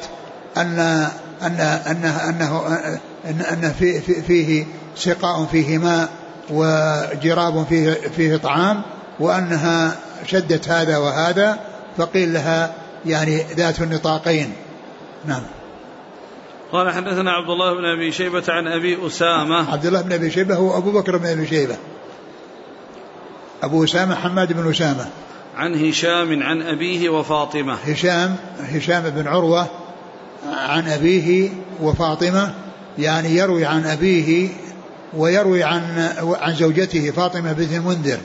أن فيه سقاء فيه ماء وجراب فيه طعام، وأنها شدت هذا وهذا، فقيل لها يعني ذات النطاقين. نعم. قال حدثنا عبد الله بن أبي شيبة عن أبي أسامة. عبد الله بن أبي شيبة هو أبو بكر بن أبي شيبة، أبو أسامة حماد بن أسامة. عن هشام عن أبيه وفاطمة. هشام بن عروة عن أبيه وفاطمة، يعني يروي عن أبيه ويروي عن زوجته فاطمة بنت المنذر،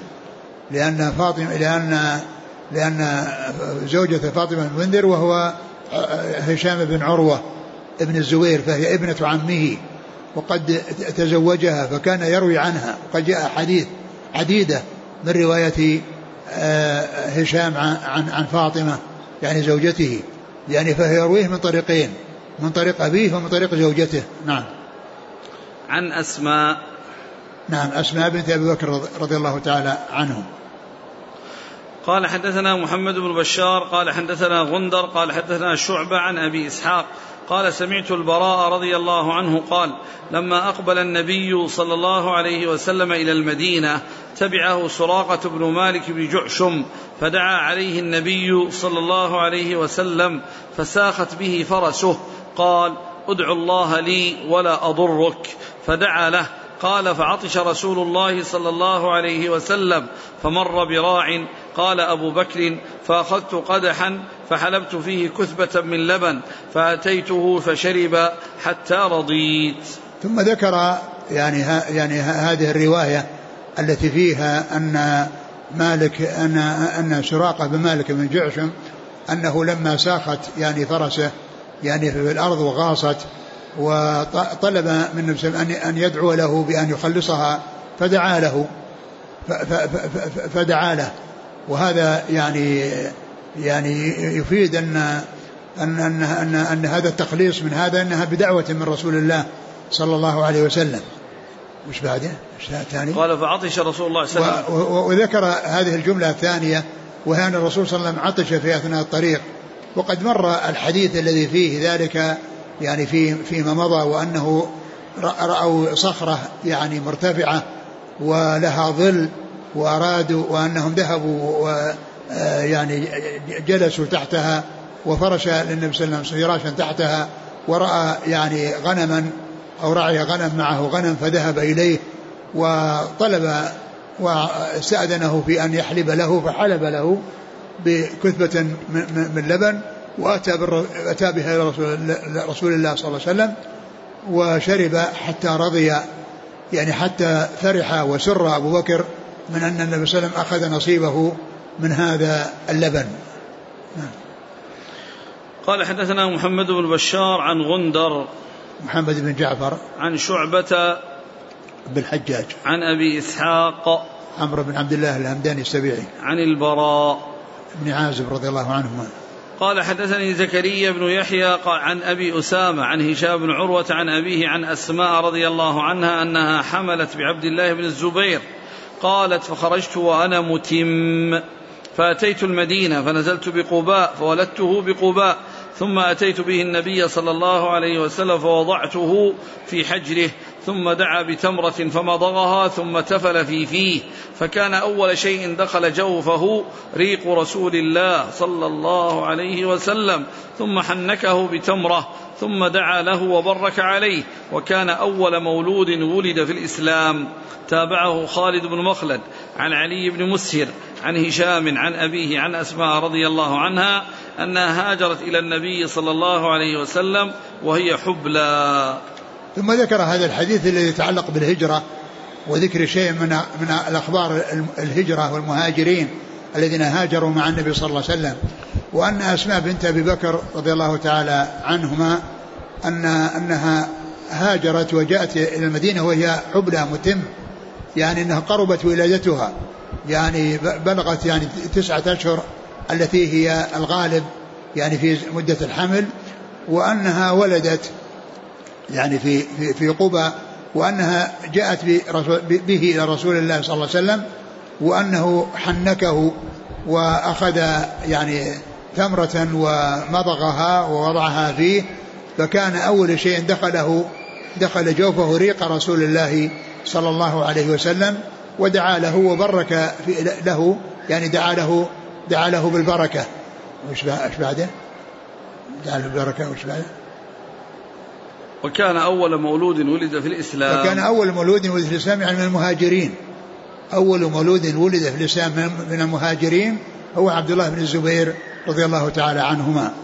لأن زوجة فاطمة بن المنذر وهو هشام بن عروة ابن الزبير، فهي ابنة عمه، وقد تزوجها فكان يروي عنها، وقد جاء حديث عديدة من رواية هشام عن فاطمة يعني زوجته، يعني فهي يرويه من طريقين، من طريق أبيه ومن طريق زوجته. نعم. عن أسماء. نعم، أسماء بنت أبي بكر رضي الله تعالى عنهم. قال حدثنا محمد بن بشار قال حدثنا غندر قال حدثنا شعبة عن أبي إسحاق قال سمعت البراء رضي الله عنه قال لما أقبل النبي صلى الله عليه وسلم إلى المدينة تبعه سراقة بن مالك بن جعشم فدعا عليه النبي صلى الله عليه وسلم فساخت به فرسه قال ادع الله لي ولا أضرك فدعا له قال فعطش رسول الله صلى الله عليه وسلم فمر براع قال أبو بكر فأخذت قدحا فحلبت فيه كثبة من لبن فأتيته فشرب حتى رضيت. ثم ذكر يعني هذه الرواية التي فيها أن مالك أن سراقة بن مالك بن جعشم أنه لما ساخت يعني فرسه يعني في الأرض وغاصت وطلب من النبي أن يدعو له بأن يخلصها فدعا له وهذا يعني يفيد أن هذا التخليص من هذا أنها بدعوة من رسول الله صلى الله عليه وسلم. مش بعده ثاني قال فعطش رسول الله صلى الله عليه وسلم وذكر هذه الجملة الثانية وهي أن الرسول صلى الله عليه وسلم عطش في أثناء الطريق. وقد مر الحديث الذي فيه ذلك يعني فيما مضى وأنه رأوا صخرة يعني مرتفعة ولها ظل وأرادوا وأنهم ذهبوا يعني جلسوا تحتها وفرش للنبي صلى الله عليه وسلم فراشا تحتها ورأى يعني غنما أو رعي غنم معه غنم فذهب إليه وطلب واستأذنه في أن يحلب له فحلب له بكثبة من لبن وأتى بها إلى رسول الله صلى الله عليه وسلم وشرب حتى رضي يعني حتى فرح وسر أبو بكر من أن النبي صلى الله عليه وسلم أخذ نصيبه من هذا اللبن. قال حدثنا محمد بن بشار عن غندر محمد بن جعفر عن شعبة بالحجاج عن أبي إسحاق عمرو بن عبد الله الهمداني السبيعي عن البراء بن عازب رضي الله عنهما قال حدثني زكريا بن يحيى عن أبي أسامة عن هشام بن عروة عن أبيه عن أسماء رضي الله عنها أنها حملت بعبد الله بن الزبير قالت فخرجت وأنا متم فأتيت المدينة فنزلت بقباء فولدته بقباء ثم أتيت به النبي صلى الله عليه وسلم فوضعته في حجره ثم دعا بتمرة فمضغها ثم تفل في فيه فكان أول شيء دخل جوفه ريق رسول الله صلى الله عليه وسلم ثم حنكه بتمرة ثم دعا له وبرك عليه وكان أول مولود ولد في الإسلام. تابعه خالد بن مخلد عن علي بن مسهر عن هشام عن أبيه عن أسماء رضي الله عنها أنها هاجرت إلى النبي صلى الله عليه وسلم وهي حبلى. ثم ذكر هذا الحديث الذي يتعلق بالهجرة وذكر شيء من الأخبار الهجرة والمهاجرين الذين هاجروا مع النبي صلى الله عليه وسلم وأن أسماء بنت أبي بكر رضي الله تعالى عنهما أنها هاجرت وجاءت إلى المدينة وهي حبلى متم يعني أنها قربت ولادتها يعني بلغت يعني 9 أشهر التي هي الغالب يعني في مدة الحمل وأنها ولدت يعني في قبى وأنها جاءت به إلى رسول الله صلى الله عليه وسلم وأنه حنكه وأخذ يعني تمرة ومضغها ووضعها فيه فكان أول شيء دخل جوفه ريق رسول الله صلى الله عليه وسلم ودعا له وبرك له يعني دعا له بالبركة. وش بعده؟ دعا له بالبركة. وش بعده؟ وكان أول مولود ولد في الإسلام. وكان أول مولود ولد في الإسلام يعني من المهاجرين. أول مولود ولد في الإسلام من المهاجرين هو عبد الله بن الزبير رضي الله تعالى عنهما.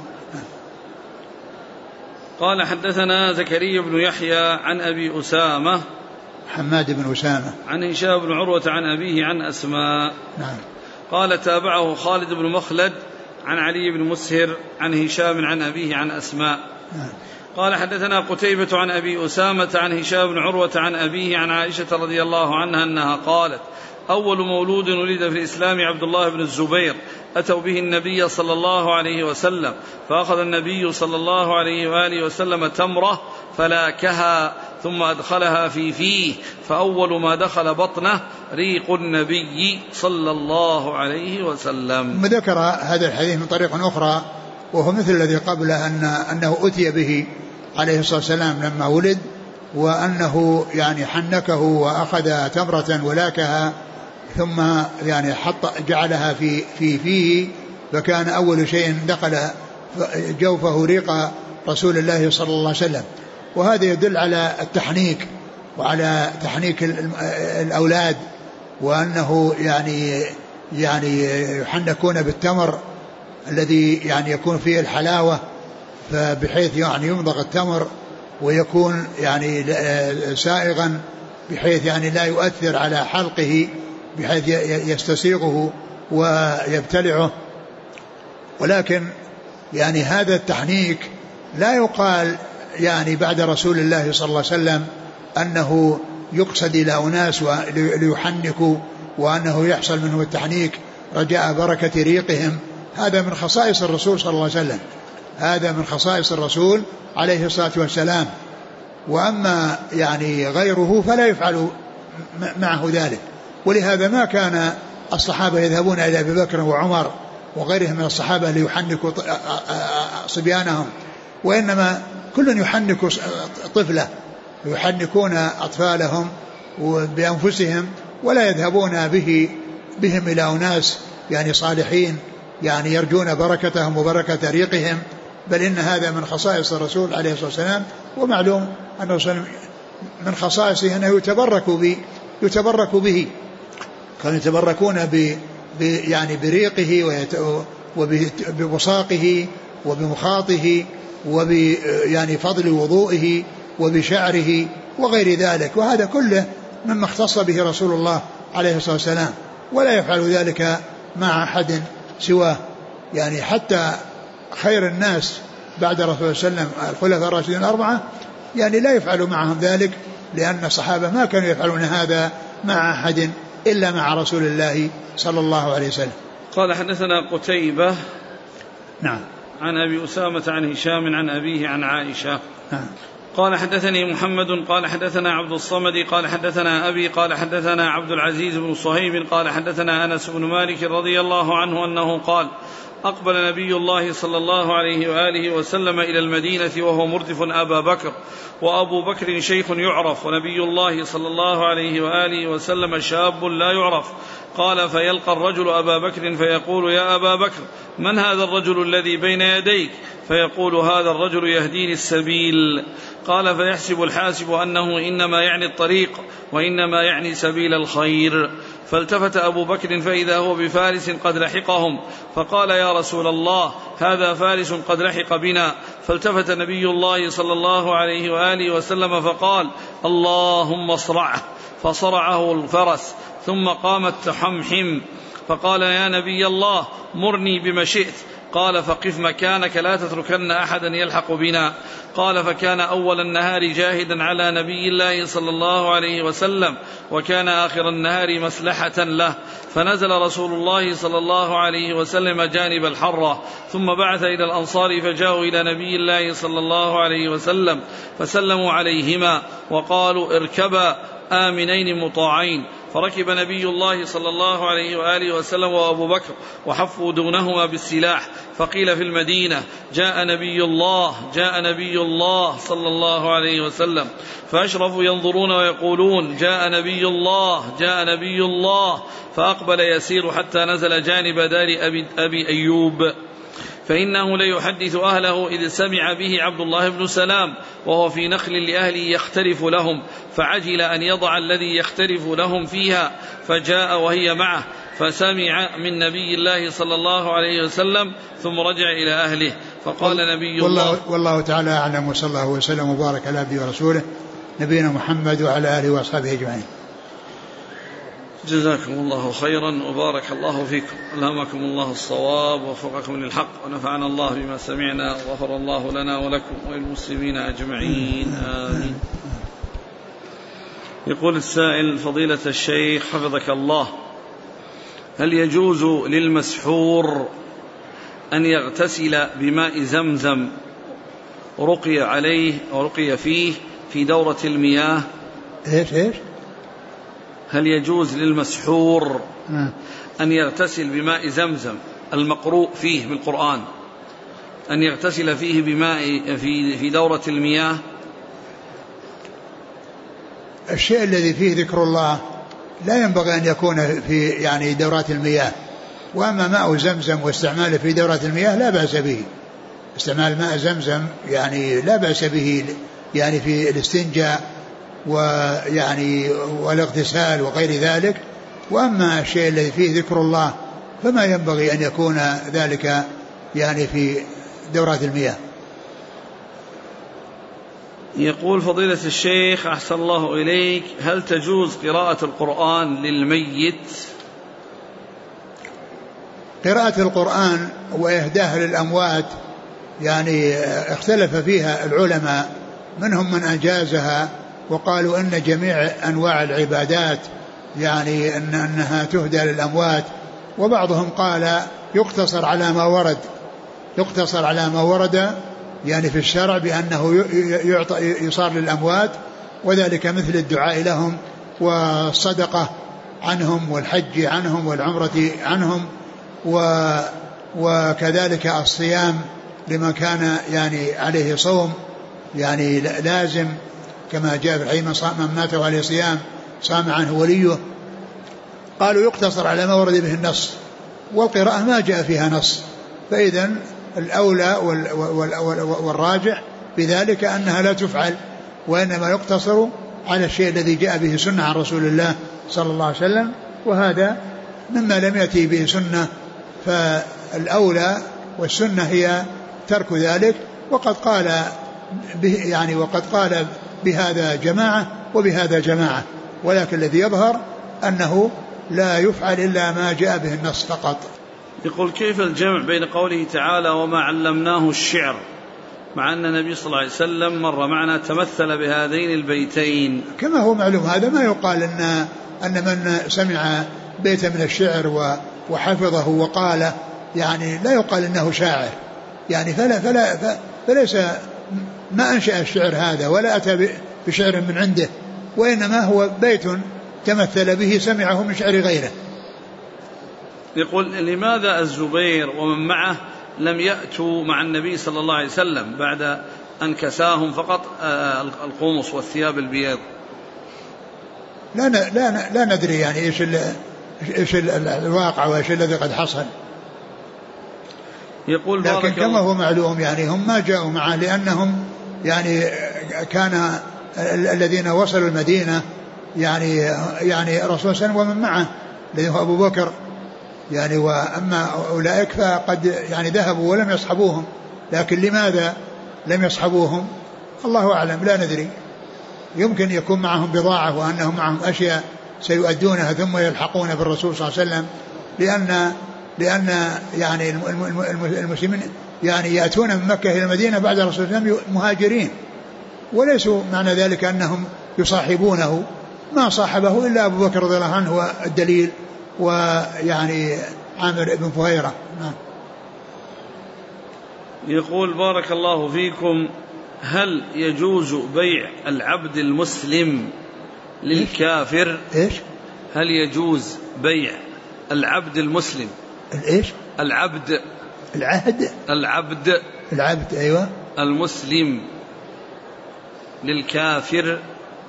قال حدثنا زكريا بن يحيى عن أبي أسامة حماد بن أسامة عن هشام بن عروة عن أبيه عن أسماء. نعم. قال تابعه خالد بن مخلد عن علي بن مسهر عن هشام عن أبيه عن أسماء. نعم. قال حدثنا قتيبة عن أبي أسامة عن هشام بن عروة عن أبيه عن عائشة رضي الله عنها أنها قالت أول مولود ولد في الإسلام عبد الله بن الزبير أتوا به النبي صلى الله عليه وسلم فأخذ النبي صلى الله عليه وآله وسلم تمرة فلاكها ثم أدخلها في فيه فأول ما دخل بطنه ريق النبي صلى الله عليه وسلم. ذكر هذا الحديث من طريق أخرى وهو مثل الذي قبله أنه أتي به عليه الصلاة والسلام لما ولد، وأنه يعني حنكه وأخذ تمرة ولاكها ثم يعني جعلها في فيه، فكان أول شيء دخل جوفه ريق رسول الله صلى الله عليه وسلم. وهذا يدل على التحنيك وعلى تحنيك الأولاد، وأنه يعني يحنكون بالتمر الذي يعني يكون فيه الحلاوة، بحيث يعني يمضغ التمر ويكون يعني سائغا بحيث يعني لا يؤثر على حلقه بحيث يستسيغه ويبتلعه. ولكن يعني هذا التحنيك لا يقال يعني بعد رسول الله صلى الله عليه وسلم أنه يقصد إلى أناس ليحنكوا وأنه يحصل منه التحنيك رجاء بركة ريقهم. هذا من خصائص الرسول صلى الله عليه وسلم، هذا من خصائص الرسول عليه الصلاة والسلام. وأما يعني غيره فلا يفعل معه ذلك. ولهذا ما كان الصحابة يذهبون إلى أبي بكر وعمر وغيرهم من الصحابة ليحنكوا صبيانهم، وإنما كل يحنك طفله، يحنكون أطفالهم بأنفسهم ولا يذهبون بهم إلى أناس يعني صالحين يعني يرجون بركتهم وبركة ريقهم، بل إن هذا من خصائص الرسول عليه الصلاة والسلام. ومعلوم أن الرسول من خصائصه أنه يتبرك به، كانوا يتبركون يعني بريقه وببصاقه وبمخاطه يعني فضل وضوئه وبشعره وغير ذلك. وهذا كله مما اختص به رسول الله عليه الصلاة والسلام، ولا يفعل ذلك مع أحد سواه. يعني حتى خير الناس بعد رسول الله صلى الله عليه وسلم الخلفاء الراشدين الأربعة يعني لا يفعل معهم ذلك، لأن الصحابة ما كانوا يفعلون هذا مع أحد إلا مع رسول الله صلى الله عليه وسلم. قال حدثنا قتيبة نعم عن أبي أسامة عن هشام عن أبيه عن عائشة نعم. قال حدثني محمد قال حدثنا عبد الصمد قال حدثنا أبي قال حدثنا عبد العزيز بن صهيب قال حدثنا أنس بن مالك رضي الله عنه أنه قال أقبل نبي الله صلى الله عليه وآله وسلم إلى المدينة وهو مردف أبا بكر، وأبو بكر شيخ يعرف، ونبي الله صلى الله عليه وآله وسلم شاب لا يعرف. قال فيلقى الرجل أبا بكر فيقول يا أبا بكر من هذا الرجل الذي بين يديك؟ فيقول هذا الرجل يهديني السبيل. قال فيحسب الحاسب أنه إنما يعني الطريق وإنما يعني سبيل الخير. فالتفت أبو بكر فإذا هو بفارس قد لحقهم، فقال يا رسول الله هذا فارس قد لحق بنا. فالتفت نبي الله صلى الله عليه وآله وسلم فقال اللهم اصرعه، فصرعه الفرس ثم قامت تحمحم. فقال يا نبي الله مرني بما شئت. قال فقف مكانك لا تتركن أحدا يلحق بنا. قال فكان أول النهار جاهدا على نبي الله صلى الله عليه وسلم، وكان آخر النهار مسلحة له. فنزل رسول الله صلى الله عليه وسلم جانب الحرة، ثم بعث إلى الأنصار فجاءوا إلى نبي الله صلى الله عليه وسلم فسلموا عليهما وقالوا اركبا آمنين مطاعين. فركب نبي الله صلى الله عليه وآله وسلم وأبو بكر وحفوا دونهما بالسلاح. فقيل في المدينة جاء نبي الله صلى الله عليه وسلم، فأشرفوا ينظرون ويقولون جاء نبي الله. فأقبل يسير حتى نزل جانب دار أبي أيوب، فإنه ليحدث أهله إذ سمع به عبد الله بن سلام وهو في نخل لأهله يختلف لهم، فعجل أن يضع الذي يختلف لهم فيها، فجاء وهي معه فسمع من نبي الله صلى الله عليه وسلم ثم رجع إلى أهله. فقال نبي الله والله تعالى أعلم، وصلى الله وسلم وبارك على عبده ورسوله نبينا محمد وعلى آله وأصحابه أجمعين. جزاكم الله خيرا وبارك الله فيكم، ألهمكم الله الصواب ووفقكم للحق، ونفعنا الله بما سمعنا وغفر الله لنا ولكم وللمسلمين أجمعين آمين. يقول السائل فضيلة الشيخ حفظك الله، هل يجوز للمسحور أن يغتسل بماء زمزم رقي عليه أو رقي فيه في دورة المياه؟ إيش هل يجوز للمسحور أن يغتسل بماء زمزم المقروء فيه بالقرآن أن يغتسل فيه بماء في دورة المياه؟ الشيء الذي فيه ذكر الله لا ينبغي أن يكون في يعني دورات المياه. وأما ماء زمزم واستعماله في دورات المياه لا بأس به. استعمال ماء زمزم يعني لا بأس به يعني في الاستنجاء ويعني والاغتسال وغير ذلك. وأما الشيء الذي فيه ذكر الله فما ينبغي أن يكون ذلك يعني في دورات المياه. يقول فضيلة الشيخ أحسن الله إليك، هل تجوز قراءة القرآن للميت؟ قراءة القرآن وإهداه للأموات يعني اختلف فيها العلماء، منهم من أجازها وقالوا أن جميع أنواع العبادات يعني أنها تهدى للأموات، وبعضهم قال يقتصر على ما ورد يعني في الشرع بأنه يصار للأموات، وذلك مثل الدعاء لهم والصدقة عنهم والحج عنهم والعمرة عنهم، وكذلك الصيام لمن كان يعني عليه صوم يعني لازم، كما جاء في الحديث من مات وعليه صيام صام عنه وليه. قالوا يقتصر على ما ورد به النص، والقراءة ما جاء فيها نص، فإذا الأولى والراجح بذلك أنها لا تفعل، وإنما يقتصر على الشيء الذي جاء به سنة عن رسول الله صلى الله عليه وسلم، وهذا مما لم يأتي به سنة، فالأولى والسنة هي ترك ذلك. وقد قال بهذا جماعة وبهذا جماعة، ولكن الذي يظهر أنه لا يفعل إلا ما جاء به النص فقط. يقول كيف الجمع بين قوله تعالى وما علمناه الشعر مع أن النبي صلى الله عليه وسلم مر معنا تمثل بهذين البيتين؟ كما هو معلوم هذا ما يقال أن من سمع بيتا من الشعر وحفظه وقال يعني لا يقال إنه شاعر يعني، فليس ما أنشأ الشعر هذا ولا أتى بشعر من عنده، وإنما هو بيت تمثل به سمعه من شعر غيره. يقول لماذا الزبير ومن معه لم يأتوا مع النبي صلى الله عليه وسلم بعد أن كساهم فقط القمص والثياب البيض؟ لا ندري يعني إيش الواقع وإيش الذي قد حصل. يقول لكن كما هو معلوم يعني هم ما جاءوا معه لأنهم يعني كان الذين وصلوا المدينة يعني الرسول صلى الله عليه وسلم ومن معه الذي هو أبو بكر يعني، وأما أولئك فقد يعني ذهبوا ولم يصحبوهم. لكن لماذا لم يصحبوهم الله أعلم، لا ندري. يمكن يكون معهم بضاعة وأنهم معهم أشياء سيؤدونها ثم يلحقون بالرسول صلى الله عليه وسلم، لأن يعني المسلمين يعني يأتون من مكة إلى المدينة بعد الرسول صلى الله عليه وسلم مهاجرين، وليسوا معنى ذلك أنهم يصاحبونه، ما صاحبه إلا أبو بكر رضي الله عنه هو الدليل، ويعني عامر بن فهيرة. يقول بارك الله فيكم، هل يجوز بيع العبد المسلم للكافر؟ إيش؟ هل يجوز بيع العبد المسلم؟ الإيش؟ العبد أيوة المسلم للكافر؟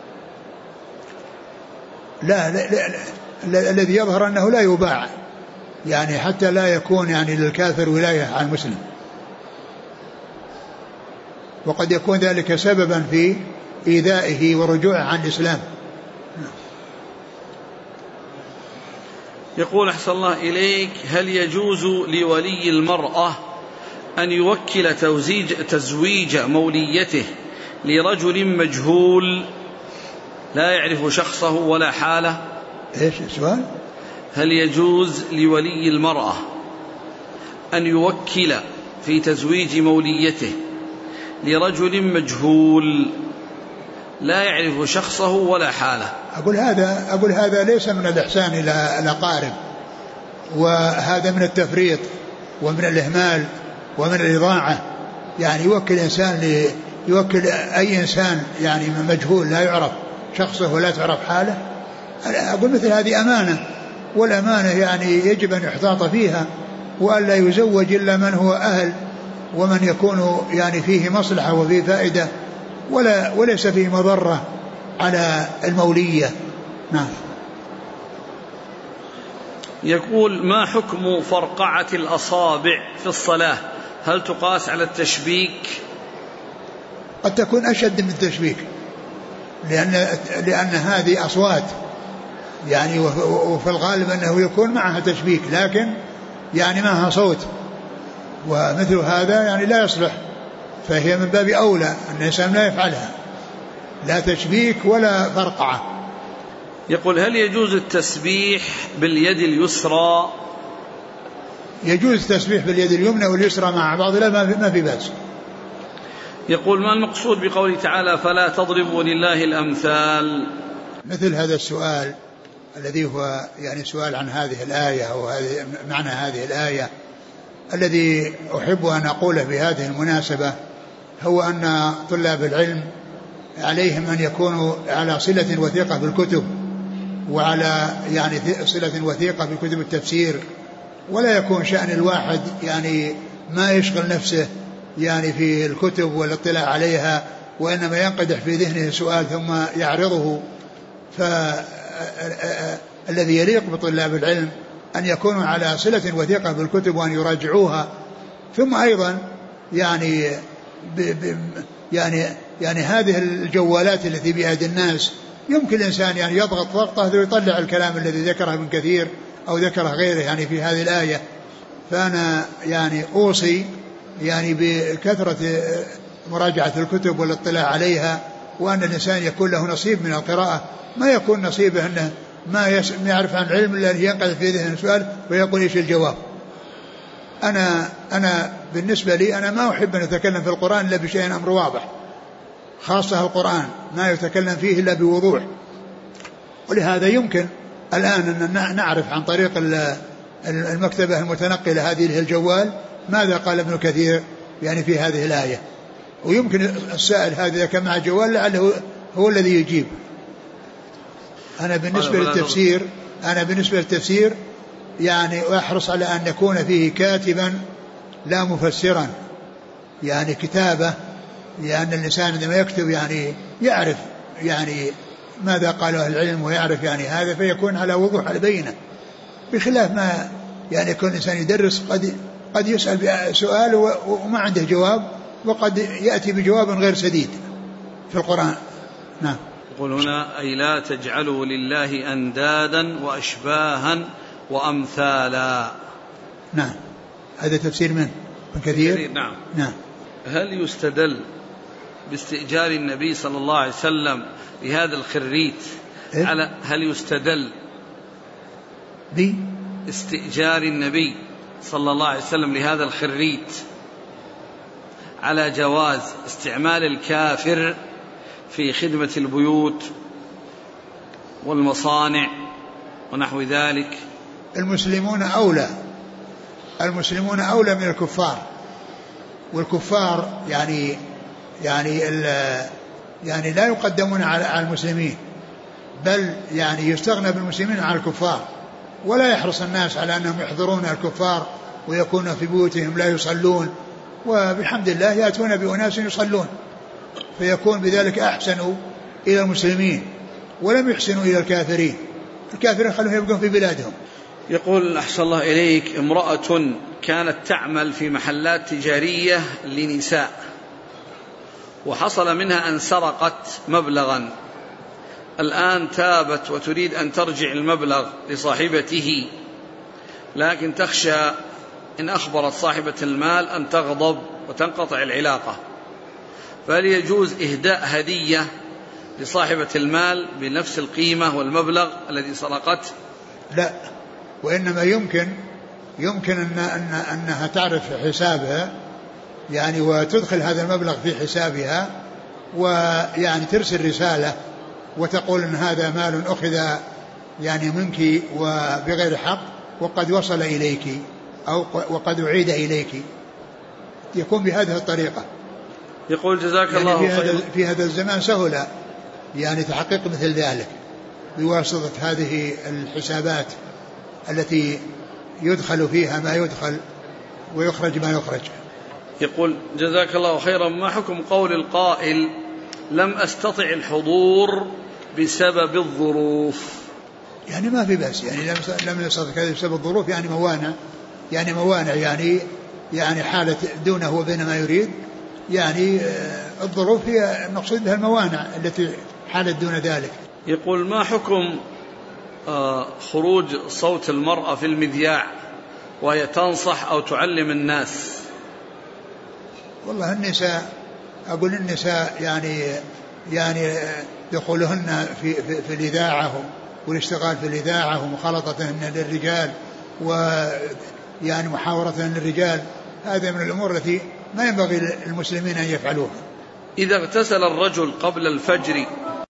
لا الذي يظهر أنه لا يباع يعني حتى لا يكون يعني للكافر ولاية على المسلم، وقد يكون ذلك سببا في إيذائه ورجوعه عن الإسلام. يقول أحسن الله إليك، هل يجوز لولي المرأة أن يوكل تزويج موليته لرجل مجهول لا يعرف شخصه ولا حاله؟ إيش السؤال؟ هل يجوز لولي المرأة أن يوكل في تزويج موليته لرجل مجهول لا يعرف شخصه ولا حاله؟ أقول هذا ليس من الإحسان إلى الأقارب، وهذا من التفريط ومن الإهمال ومن الإضاعة. يعني يوكل أي إنسان يعني مجهول لا يعرف شخصه ولا تعرف حاله. أقول مثل هذه أمانة، والأمانة يعني يجب أن يحتاط فيها، وأن لا يزوج إلا من هو أهل ومن يكون يعني فيه مصلحة وفيه فائدة وليس فيه مضرة على المولية. نعم. يقول: ما حكم فرقعة الأصابع في الصلاة؟ هل تقاس على التشبيك؟ قد تكون أشد من التشبيك، لأن هذه أصوات يعني، وفي الغالب أنه يكون معها تشبيك، لكن يعني معها صوت، ومثل هذا يعني لا يصلح، فهي من باب أولى أن الإنسان لا يفعلها، لا تشبيك ولا فرقعة. يقول: هل يجوز التسبيح باليد اليسرى؟ يجوز التسبيح باليد اليمنى واليسرى مع بعض، لا ما في بأس. يقول: ما المقصود بقوله تعالى فلا تضربوا لله الأمثال؟ مثل هذا السؤال الذي هو يعني سؤال عن هذه الآية أو معنى هذه الآية، الذي أحب أن أقوله بهذه المناسبة هو أن طلاب العلم عليهم أن يكونوا على صلة وثيقة بالكتب، وعلى يعني صلة وثيقة بكتب التفسير، ولا يكون شأن الواحد يعني ما يشغل نفسه يعني في الكتب والاطلاع عليها، وإنما ينقدح في ذهنه سؤال ثم يعرضه. فالذي يليق بطلاب العلم أن يكونوا على صلة وثيقة بالكتب وأن يراجعوها. ثم أيضا يعني يعني هذه الجوالات التي بيد الناس يمكن الإنسان يعني يضغط ضغطه ويطلع الكلام الذي ذكره ابن كثير أو ذكره غيره يعني في هذه الآية. فأنا يعني أوصي يعني بكثرة مراجعة الكتب والاطلاع عليها، وأن الإنسان يكون له نصيب من القراءة، ما يكون نصيبه أنه ما يعرف عن علم إلا أن ينقذ في ذهنه سؤال ويقول إيش الجواب. أنا بالنسبة لي أنا ما أحب أن أتكلم في القرآن إلا بشيء أمر واضح، خاصة القرآن ما يتكلم فيه إلا بوضوح. ولهذا يمكن الآن أن نعرف عن طريق المكتبة المتنقلة هذه الجوال ماذا قال ابن كثير يعني في هذه الآية، ويمكن السائل هذا كان مع جوال لعله هو الذي يجيب. أنا بالنسبة للتفسير يعني أحرص على أن يكون فيه كاتبا لا مفسرا، يعني كتابة، لأن الإنسان عندما يكتب يعني يعرف يعني ماذا قاله العلم ويعرف يعني هذا، فيكون على وضوح على بينه، بخلاف ما يعني يكون الإنسان يدرس قد يسأل سؤال وما عنده جواب، وقد يأتي بجواب غير سديد في القرآن. نعم. يقول هنا: أي لا تجعلوا لله أندادا وأشباها وأمثالا. نعم، هذا تفسير من كثير. نعم. نعم. هل يستدل باستئجار النبي صلى الله عليه وسلم لهذا الخريت على هل يستدل باستئجار النبي صلى الله عليه وسلم لهذا الخريت على جواز استعمال الكافر في خدمة البيوت والمصانع ونحو ذلك؟ المسلمون أولى من الكفار، والكفار يعني لا يقدمون على المسلمين، بل يعني يستغنى بالمسلمين على الكفار، ولا يحرص الناس على أنهم يحضرون الكفار ويكونون في بيوتهم لا يصلون، وبحمد الله يأتون بأناس يصلون، فيكون بذلك أحسنوا إلى المسلمين ولم يحسنوا إلى الكافرين. الكافرين خلوهم يبقون في بلادهم. يقول: أحسن الله إليك، امرأة كانت تعمل في محلات تجارية لنساء، وحصل منها أن سرقت مبلغا، الآن تابت وتريد أن ترجع المبلغ لصاحبته، لكن تخشى إن أخبرت صاحبة المال أن تغضب وتنقطع العلاقة، فهل يجوز إهداء هدية لصاحبة المال بنفس القيمة والمبلغ الذي سرقته؟ لا، وإنما يمكن أنها تعرف حسابها يعني وتدخل هذا المبلغ في حسابها، ويعني ترسل رسالة وتقول إن هذا مال أخذ يعني منك وبغير حق وقد وصل إليك أو وقد أعيد إليك، يكون بهذه الطريقة. يقول: جزاك الله خيرا. في هذا الزمان سهل يعني تحقيق مثل ذلك بواسطة هذه الحسابات التي يدخل فيها ما يدخل ويخرج ما يخرج. يقول جزاك الله خيرا، ما حكم قول القائل لم أستطع الحضور بسبب الظروف؟ يعني ما في بأس، يعني لم يستطع كذا بسبب الظروف، يعني موانع يعني حالة دونه وبين ما يريد، يعني الظروف هي المقصود بها الموانع التي حالت دون ذلك. يقول ما حكم خروج صوت المرأة في المذياع وهي تنصح أو تعلم الناس؟ والله النساء يعني دخولهن في الإذاعة والاشتغال في الإذاعة ومخالطتهن للرجال ويعني محاورتهن للرجال، هذا من الأمور التي ما ينبغي للمسلمين أن يفعلوها. إذا اغتسل الرجل قبل الفجر